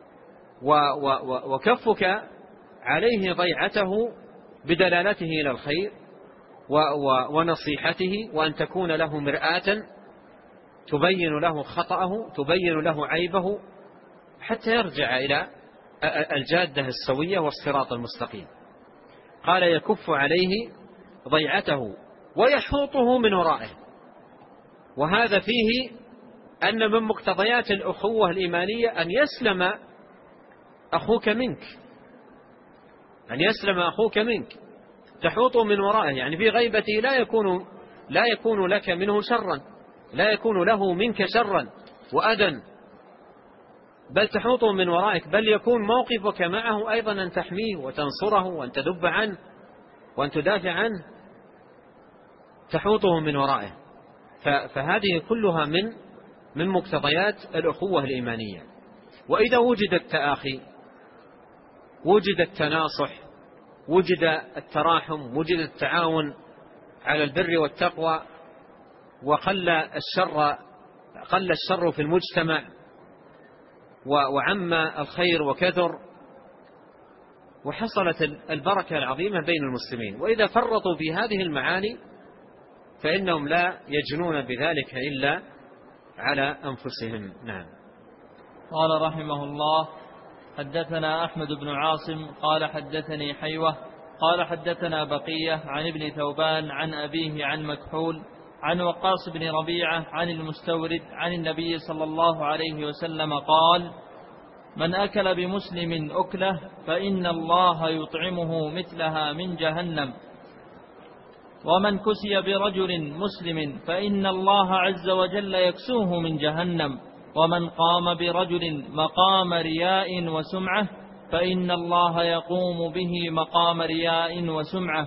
B: وكفك عليه ضيعته بدلالته إلى الخير ونصيحته، وأن تكون له مرآة تبين له خطأه، تبين له عيبه، حتى يرجع إلى الجادة السوية والصراط المستقيم. قال: يكف عليه ضيعته ويحوطه من ورائه. وهذا فيه أن من مقتضيات الأخوة الإيمانية أن يسلم أخوك منك، أن يسلم أخوك منك، تحوطه من ورائه، يعني في غيبته لا يكون لك منه شرا، لا يكون له منك شرا وأذى. بل تحوطه من ورائك، بل يكون موقفك معه أيضا أن تحميه وتنصره وأن تدب عنه وأن تدافع عنه، تحوطه من ورائه. فهذه كلها من مقتضيات الأخوة الإيمانية. وإذا وجد التآخي، وجد التناصح، وجد التراحم، وجد التعاون على البر والتقوى، وقل الشر في المجتمع، وعم الخير وكثر، وحصلت البركة العظيمة بين المسلمين. وإذا فرطوا في هذه المعاني فإنهم لا يجنون بذلك إلا على أنفسهم. نعم.
A: قال رحمه الله: حدثنا أحمد بن عاصم قال حدثني حيوة قال حدثنا بقية عن ابن ثوبان عن أبيه عن مكحول عن وقاص بن ربيعة عن المستورد عن النبي صلى الله عليه وسلم قال: من أكل بمسلم أكله فإن الله يطعمه مثلها من جهنم، ومن كسي برجل مسلم فإن الله عز وجل يكسوه من جهنم، ومن قام برجل مقام رياء وسمعة فإن الله يقوم به مقام رياء وسمعة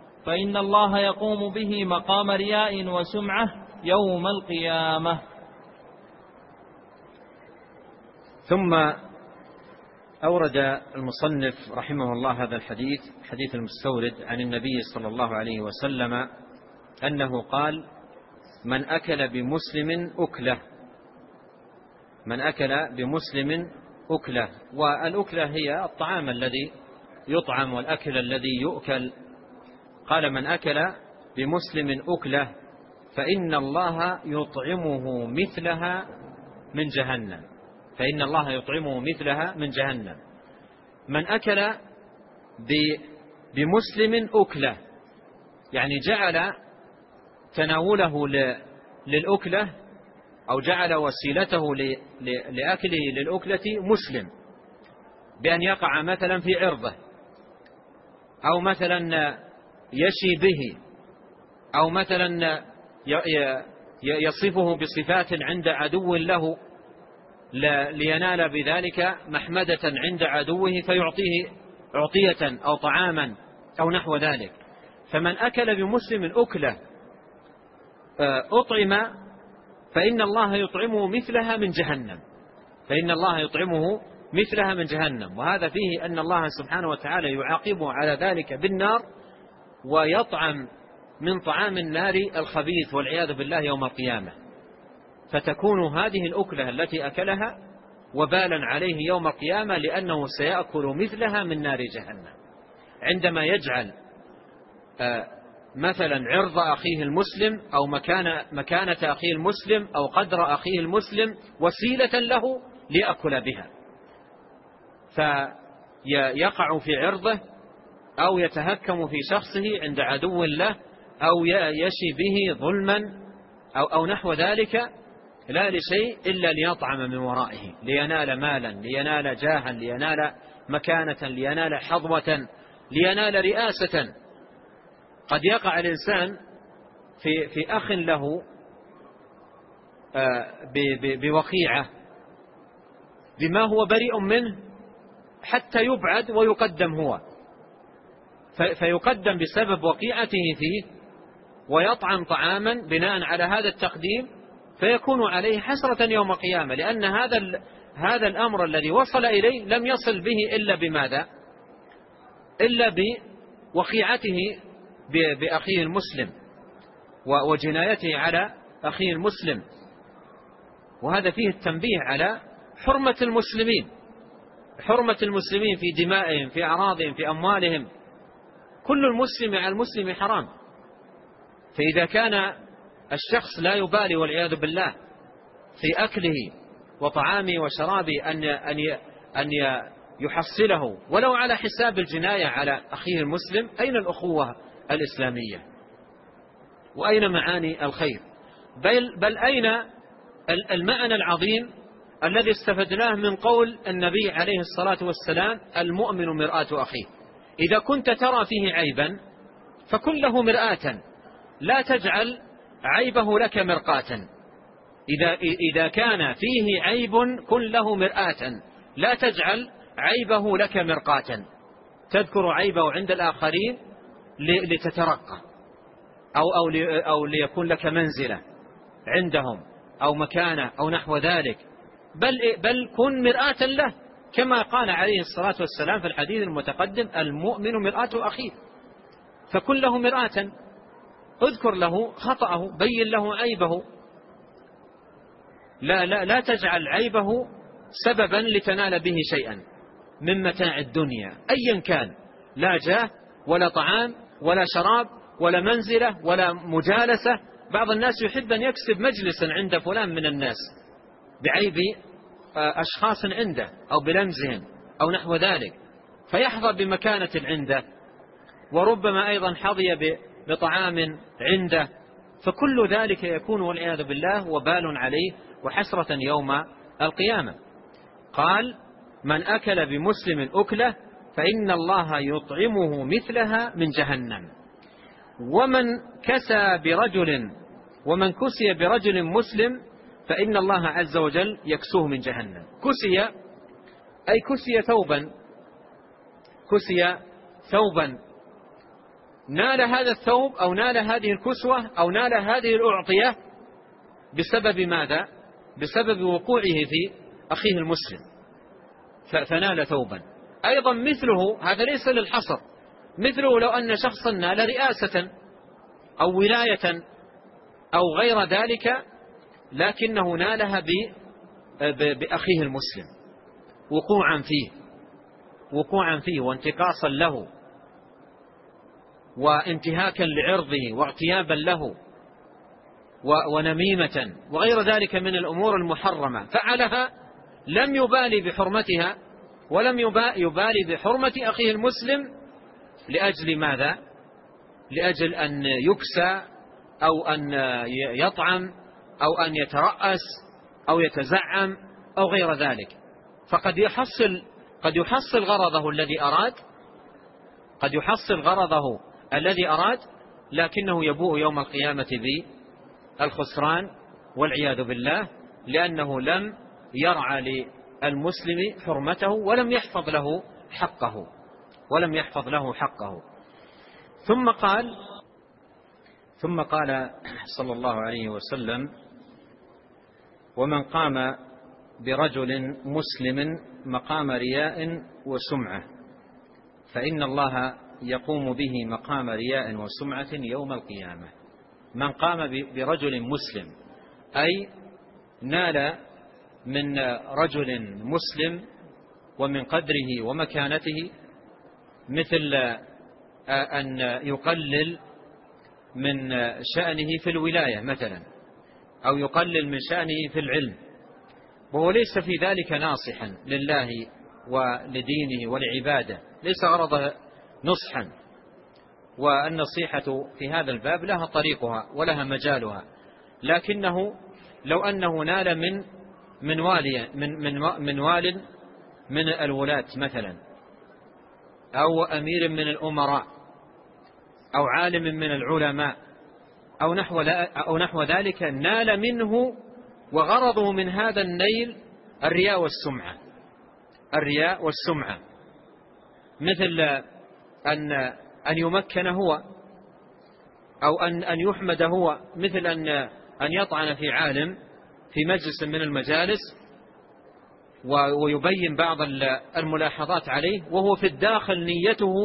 A: يوم القيامة.
B: ثم أورد المصنف رحمه الله هذا الحديث، حديث المستورد، عن النبي صلى الله عليه وسلم أنه قال: من أكل بمسلم أكله. من أكل بمسلم أكله، والأكلة هي الطعام الذي يطعم والأكل الذي يؤكل. قال: من أكل بمسلم أكله فإن الله يطعمه مثلها من جهنم. فإن الله يطعمه مثلها من جهنم. من أكل بمسلم أكله يعني جعل تناوله للأكلة أو جعل وسيلته لأكله للأكلة مسلم، بأن يقع مثلا في عرضه، أو مثلا يشي به، أو مثلا يصفه بصفات عند عدو له لينال بذلك محمدة عند عدوه فيعطيه عطية أو طعاما أو نحو ذلك. فمن أكل بمسلم أكله أطعم فإن الله يطعمه مثلها من جهنم. فإن الله يطعمه مثلها من جهنم. وهذا فيه أن الله سبحانه وتعالى يعاقبه على ذلك بالنار، ويطعم من طعام النار الخبيث والعياذ بالله يوم القيامة. فتكون هذه الأكلة التي أكلها وبالا عليه يوم القيامة، لأنه سيأكل مثلها من نار جهنم. عندما يجعل مثلا عرض أخيه المسلم أو مكانة أخيه المسلم أو قدر أخيه المسلم وسيلة له ليأكل بها، فيقع في عرضه أو يتهكم في شخصه عند عدو له، أو يشي به ظلما أو نحو ذلك، لا لشيء إلا ليطعم من ورائه، لينال مالا، لينال جاها، لينال مكانة، لينال حظوة، لينال رئاسة. قد يقع الإنسان في أخ له بوقيعة بما هو بريء منه حتى يبعد ويقدم هو، فيقدم بسبب وقيعته فيه، ويطعم طعاما بناء على هذا التقديم، فيكون عليه حسرة يوم القيامة، لأن هذا الأمر الذي وصل إليه لم يصل به إلا بماذا؟ إلا بوقيعته بأخيه المسلم وجنايته على أخيه المسلم. وهذا فيه التنبيه على حرمة المسلمين، حرمة المسلمين في دمائهم، في أعراضهم، في أموالهم. كل المسلم على المسلم حرام. فإذا كان الشخص لا يبالي والعياذ بالله في أكله وطعامه وشرابه أن يحصله ولو على حساب الجناية على أخيه المسلم، أين الأخوة الإسلامية؟ وأين معاني الخير؟ بل أين المعنى العظيم الذي استفدناه من قول النبي عليه الصلاة والسلام: المؤمن مرآة أخيه. إذا كنت ترى فيه عيبا فكن له مرآة، لا تجعل عيبه لك مرقاة. إذا كان فيه عيب كن له مرآة، لا تجعل عيبه لك مرقاة، تذكر عيبه عند الآخرين لتترقى أو ليكون لك منزلة عندهم أو مكانة أو نحو ذلك، بل كن مرآة له، كما قال عليه الصلاة والسلام في الحديث المتقدم: المؤمن مرآة أخيه. فكن له مرآة، اذكر له خطأه، بين له عيبه، لا تجعل عيبه سببا لتنال به شيئا من متاع الدنيا أيا كان، لا جاه ولا طعام ولا شراب ولا منزلة ولا مجالسة. بعض الناس يحب أن يكسب مجلسا عند فلان من الناس بعيب أشخاص عنده أو بلمزهم أو نحو ذلك، فيحظى بمكانة عنده، وربما أيضا حظي بطعام عنده، فكل ذلك يكون والعياذ بالله وبال عليه وحسرة يوم القيامة. قال: من أكل بمسلم أكله فإن الله يطعمه مثلها من جهنم. ومن كسي برجل مسلم فإن الله عز وجل يكسوه من جهنم. كسي أي كسي ثوبا، نال هذا الثوب أو نال هذه الكسوة أو نال هذه الأعطية بسبب ماذا؟ بسبب وقوعه في أخيه المسلم، فنال ثوبا. أيضا مثله، هذا ليس للحصر، مثله لو أن شخصا نال رئاسة أو ولاية أو غير ذلك، لكنه نالها بأخيه المسلم وقوعا فيه وانتقاصا له وانتهاكا لعرضه واغتيابا له ونميمة وغير ذلك من الأمور المحرمة، فعلها لم يبالي بحرمتها ولم يبالي بحرمة أخيه المسلم، لأجل ماذا؟ لأجل أن يكسى أو أن يطعم أو أن يترأس أو يتزعم أو غير ذلك. فقد يحصل غرضه الذي أراد، لكنه يبوء يوم القيامة بالخسران والعياذ بالله، لأنه لم يرعى للمسلم حرمته ولم يحفظ له حقه. ثم قال صلى الله عليه وسلم: ومن قام برجل مسلم مقام رياء وسمعة فإن الله يقوم به مقام رياء وسمعة يوم القيامة. من قام برجل مسلم أي نال من رجل مسلم ومن قدره ومكانته، مثل أن يقلل من شأنه في الولاية مثلا، أو يقلل من شأنه في العلم، وهو ليس في ذلك ناصحا لله ولدينه ولعباده، ليس غرضه نصحا. والنصيحة في هذا الباب لها طريقها ولها مجالها، لكنه لو أنه نال من وال من الولاة مثلا، أو أمير من الأمراء، أو عالم من العلماء، أو نحو ذلك، نال منه وغرضه من هذا النيل الرياء والسمعة، مثل أن يمكن هو، أو أن يحمد هو، مثل أن يطعن في عالم في مجلس من المجالس ويبين بعض الملاحظات عليه، وهو في الداخل نيته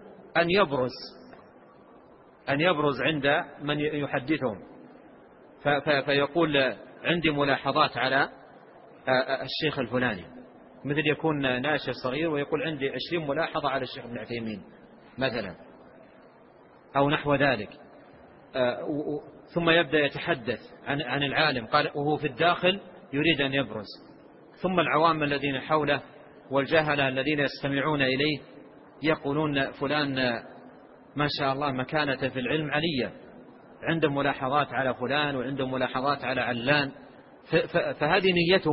B: أن يبرز عند من يحدثهم، فيقول: عندي ملاحظات على الشيخ الفلاني، مثل يكون ناشر صغير ويقول: عندي 20 ملاحظة على الشيخ ابن عثيمين مثلا، أو نحو ذلك. ثم يبدأ يتحدث عن العالم، قال وهو في الداخل يريد أن يبرز. ثم العوام الذين حوله والجهلة الذين يستمعون إليه يقولون: فلان ما شاء الله مكانته في العلم علية، عنده ملاحظات على فلان وعنده ملاحظات على علان. فهذه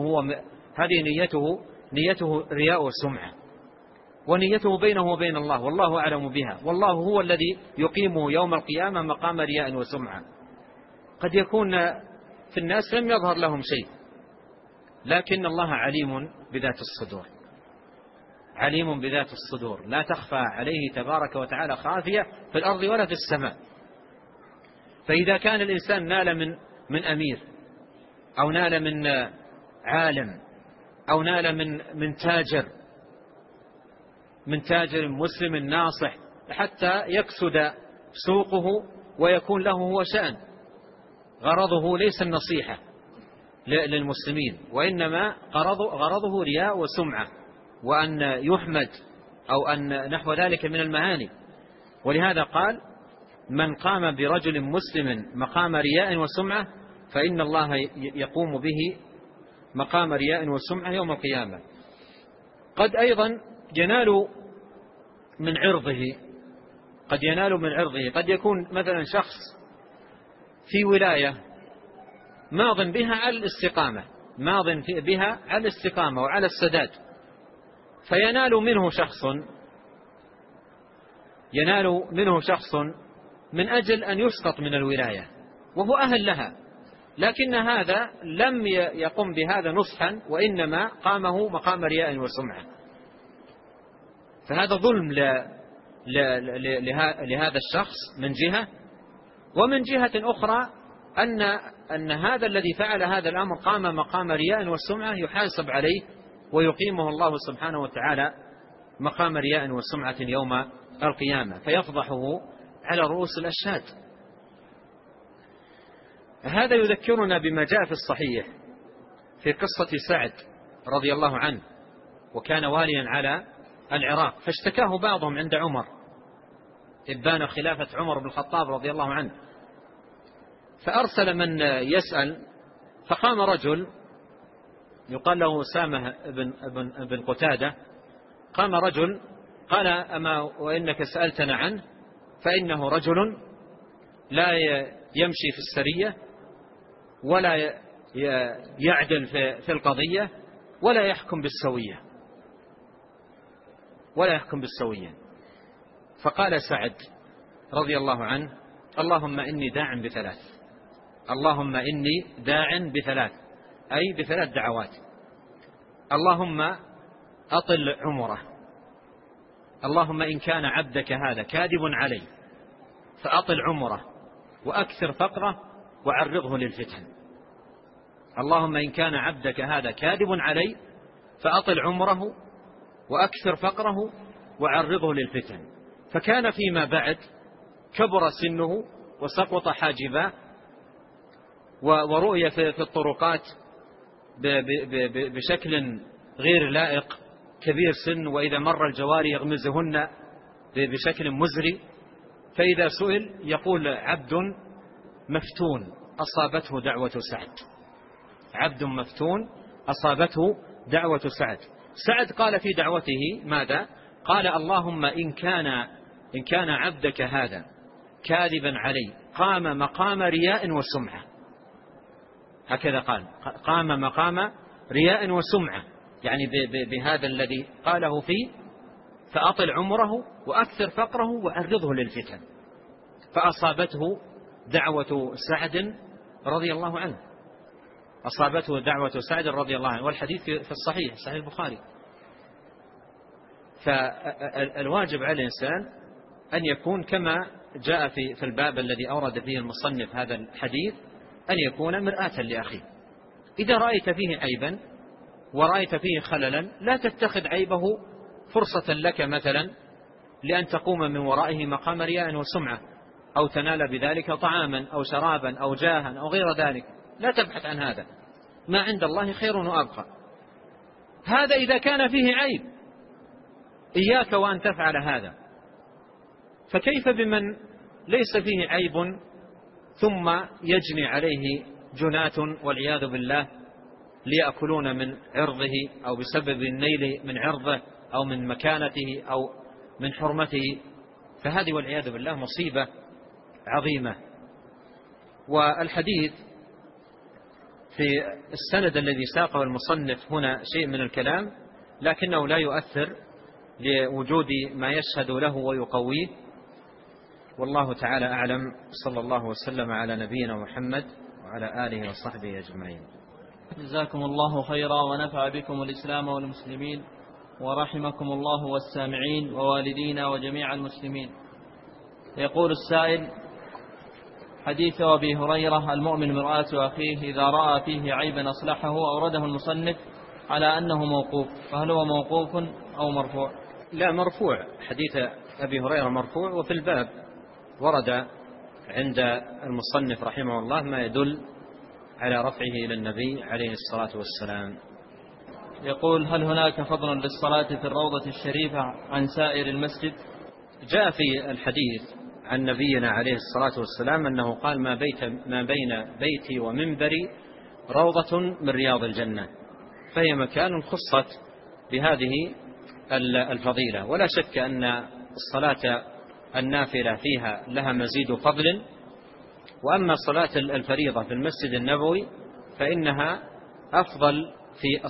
B: نيته رياء وسمعة، ونيته بينه وبين الله، والله أعلم بها، والله هو الذي يقيمه يوم القيامة مقام رياء وسمعة. قد يكون في الناس لم يظهر لهم شيء، لكن الله عليم بذات الصدور، عليم بذات الصدور، لا تخفى عليه تبارك وتعالى خافية في الأرض ولا في السماء. فإذا كان الإنسان نال من أمير، أو نال من عالم، أو نال من تاجر مسلم ناصح حتى يكسد سوقه ويكون له هو شأن، غرضه ليس النصيحة للمسلمين، وإنما غرضه رياء وسمعة، وأن يحمد أو أن نحو ذلك من المهاني. ولهذا قال: من قام برجل مسلم مقام رياء وسمعة فإن الله يقوم به مقام رياء وسمعة يوم القيامة. قد أيضا ينال من عرضه، قد يكون مثلا شخص في ولاية ماض بها على الاستقامة وعلى السداد، فينال منه شخص من أجل أن يسقط من الولاية وهو أهل لها، لكن هذا لم يقم بهذا نصحا، وإنما قامه مقام رياء وسمعة. فهذا ظلم لهذا الشخص من جهة، ومن جهة أخرى أن هذا الذي فعل هذا الأمر قام مقام رياء وسمعة يحاسب عليه، ويقيمه الله سبحانه وتعالى مقام رياء وسمعة يوم القيامة، فيفضحه على رؤوس الأشهاد. هذا يذكرنا بما جاء في الصحيح في قصة سعد رضي الله عنه، وكان واليا على العراق، فاشتكاه بعضهم عند عمر، إبان خلافة عمر بن الخطاب رضي الله عنه، فأرسل من يسأل، فقام رجل يقال له سامة بن قتادة، قام رجل قال: أما وإنك سألتنا عنه فإنه رجل لا يمشي في السرية، ولا يعدل في القضية، ولا يحكم بالسوية. فقال سعد رضي الله عنه: اللهم إني داع بثلاث، أي بثلاث دعوات. اللهم أطل عمره، اللهم إن كان عبدك هذا كاذب علي فأطل عمره وأكثر فقره وعرضه للفتن. اللهم إن كان عبدك هذا كاذب علي فأطل عمره وأكثر فقره وعرضه للفتن. فكان فيما بعد كبر سنه وسقط حاجباه، ورؤية في الطرقات بشكل غير لائق، كبير سن، وإذا مر الجواري يغمزهن بشكل مزري، فإذا سئل يقول: عبد مفتون أصابته دعوة سعد، عبد مفتون أصابته دعوة سعد. سعد قال في دعوته ماذا؟ قال: اللهم إن كان عبدك هذا كاذبا علي قام مقام رياء وسمعة. هكذا قام مقام رياء وسمعة، يعني بهذا الذي قاله فيه، فأطل عمره وأكثر فقره وعرضه للفتن. فأصابته دعوة سعد رضي الله عنه، والحديث في الصحيح، صحيح البخاري. فالواجب على الإنسان أن يكون كما جاء في الباب الذي أورد فيه المصنف هذا الحديث، أن يكون مرآة لأخيه. إذا رأيت فيه عيبا ورأيت فيه خللا، لا تتخذ عيبه فرصة لك مثلا لأن تقوم من ورائه مقام رياء وسمعة، أو تنال بذلك طعاما أو شرابا أو جاها أو غير ذلك. لا تبحث عن هذا، ما عند الله خير وأبقى. هذا إذا كان فيه عيب، إياك وأن تفعل هذا. فكيف بمن ليس فيه عيب ثم يجني عليه جنات والعياذ بالله ليأكلون من عرضه، أو بسبب النيل من عرضه أو من مكانته أو من حرمته؟ فهذه والعياذ بالله مصيبة عظيمة. والحديث في السند الذي ساقه المصنف هنا شيء من الكلام، لكنه لا يؤثر لوجود ما يشهد له ويقويه. والله تعالى أعلم. صلى الله وسلم على نبينا محمد وعلى آله وصحبه أجمعين.
A: جزاكم الله خيرا ونفع بكم الإسلام والمسلمين ورحمكم الله والسامعين ووالدينا وجميع المسلمين. يقول السائل: حديث أبي هريرة المؤمن مرآة أخيه إذا رأى فيه عيبا أصلحه أورده المصنف على أنه موقوف، فهل هو موقوف أو مرفوع؟
B: لا، مرفوع. حديث أبي هريرة مرفوع، وفي الباب ورد عند المصنف رحمه الله ما يدل على رفعه إلى النبي عليه الصلاة والسلام.
A: يقول: هل هناك فضل للصلاة في الروضة الشريفة عن سائر المسجد؟
B: جاء في الحديث عن نبينا عليه الصلاة والسلام أنه قال: ما بين بيتي ومنبري روضة من رياض الجنة، فهي مكان خصت بهذه الفضيلة. ولا شك أن الصلاة النافلة فيها لها مزيد فضل، وأما صلاة الفريضة في المسجد النبوي فإنها أفضل في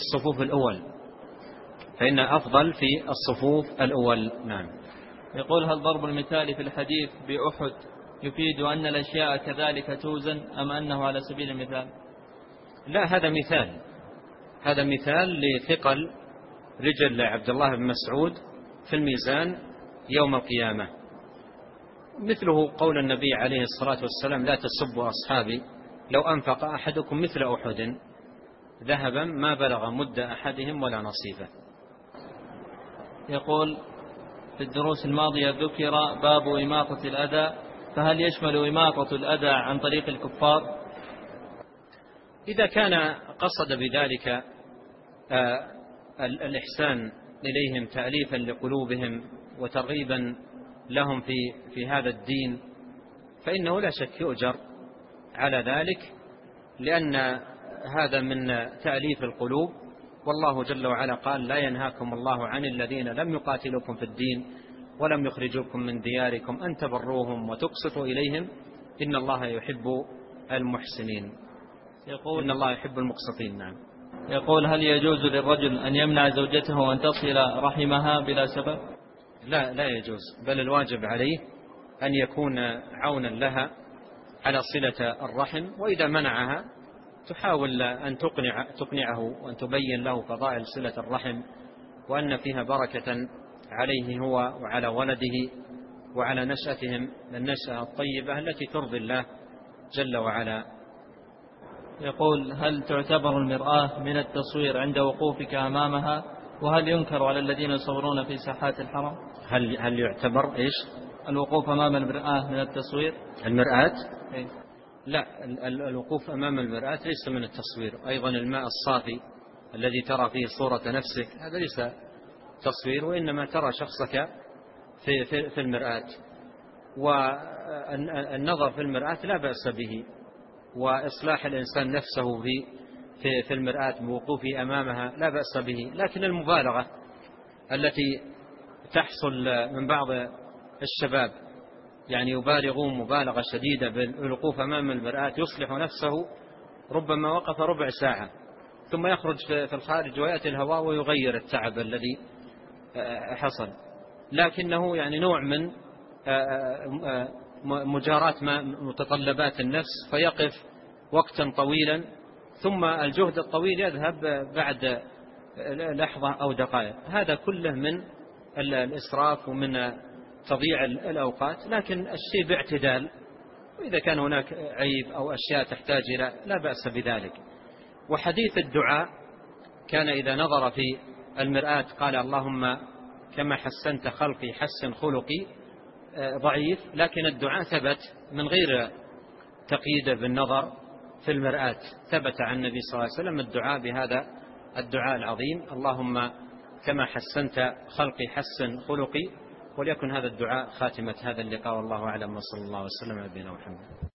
B: الصفوف الأول. نعم.
A: يقول: هل ضرب المثال في الحديث بأحد يفيد أن الأشياء كذلك توزن أم أنه على سبيل المثال؟
B: لا، هذا مثال لثقل رجل عبد الله بن مسعود في الميزان يوم القيامة. مثله قول النبي عليه الصلاة والسلام: لا تسبوا أصحابي، لو أنفق أحدكم مثل أحد ذهبا ما بلغ مد أحدهم ولا نصيبه.
A: يقول: في الدروس الماضية ذكر باب إماطة الأذى، فهل يشمل إماطة الأذى عن طريق الكفار؟
B: إذا كان قصد بذلك الإحسان إليهم تأليفا لقلوبهم وترغيبا لهم في هذا الدين فإنه لا شك يؤجر على ذلك، لأن هذا من تأليف القلوب. والله جل وعلا قال: لا ينهاكم الله عن الذين لم يقاتلوكم في الدين ولم يخرجوكم من دياركم أن تبروهم وتقسطوا إليهم إن الله يحب المحسنين. إن الله يحب المقسطين. نعم.
A: يقول: هل يجوز للرجل أن يمنع زوجته أن تصل رحمها بلا سبب؟
B: لا يجوز، بل الواجب عليه أن يكون عونا لها على صلة الرحم، وإذا منعها تحاول أن تقنعه وأن تبين له فضائل صلة الرحم وأن فيها بركة عليه هو وعلى ولده وعلى نشأتهم النشأة الطيبة التي ترضي الله جل وعلا.
A: يقول: هل تعتبر المرآة من التصوير عند وقوفك أمامها؟ وهل ينكر على الذين يصورون في ساحات الحرم؟
B: هل يعتبر إيش؟
A: الوقوف أمام المرآة من التصوير؟
B: المرآة؟
A: إيه؟
B: لا، الوقوف أمام المرآة ليس من التصوير. أيضا الماء الصافي الذي ترى فيه صورة نفسك هذا ليس تصوير، وإنما ترى شخصك في المرآة. والنظر في المرآة لا بأس به، وإصلاح الإنسان نفسه في المرآة بوقوفه أمامها لا بأس به، لكن المبالغة التي تحصل من بعض الشباب يعني يبالغون مبالغة شديدة بالوقوف أمام المرآة، يصلح نفسه ربما وقف ربع ساعة ثم يخرج في الخارج ويأتي الهواء ويغير التعب الذي حصل، لكنه يعني نوع من مجاراة متطلبات النفس، فيقف وقتا طويلا ثم الجهد الطويل يذهب بعد لحظة أو دقائق. هذا كله من الإسراف ومن تضييع الأوقات، لكن الشيء باعتدال، وإذا كان هناك عيب أو أشياء تحتاج إلى لا بأس بذلك. وحديث الدعاء كان إذا نظر في المرآة قال: اللهم كما حسنت خلقي حسن خلقي، ضعيف، لكن الدعاء ثبت من غير تقييد بالنظر في المرآة، ثبت عن النبي صلى الله عليه وسلم الدعاء بهذا الدعاء العظيم: اللهم كما حسنت خلقي حسن خلقي. وليكن هذا الدعاء خاتمة هذا اللقاء، والله أعلم، وصلى الله وسلم على نبينا محمد.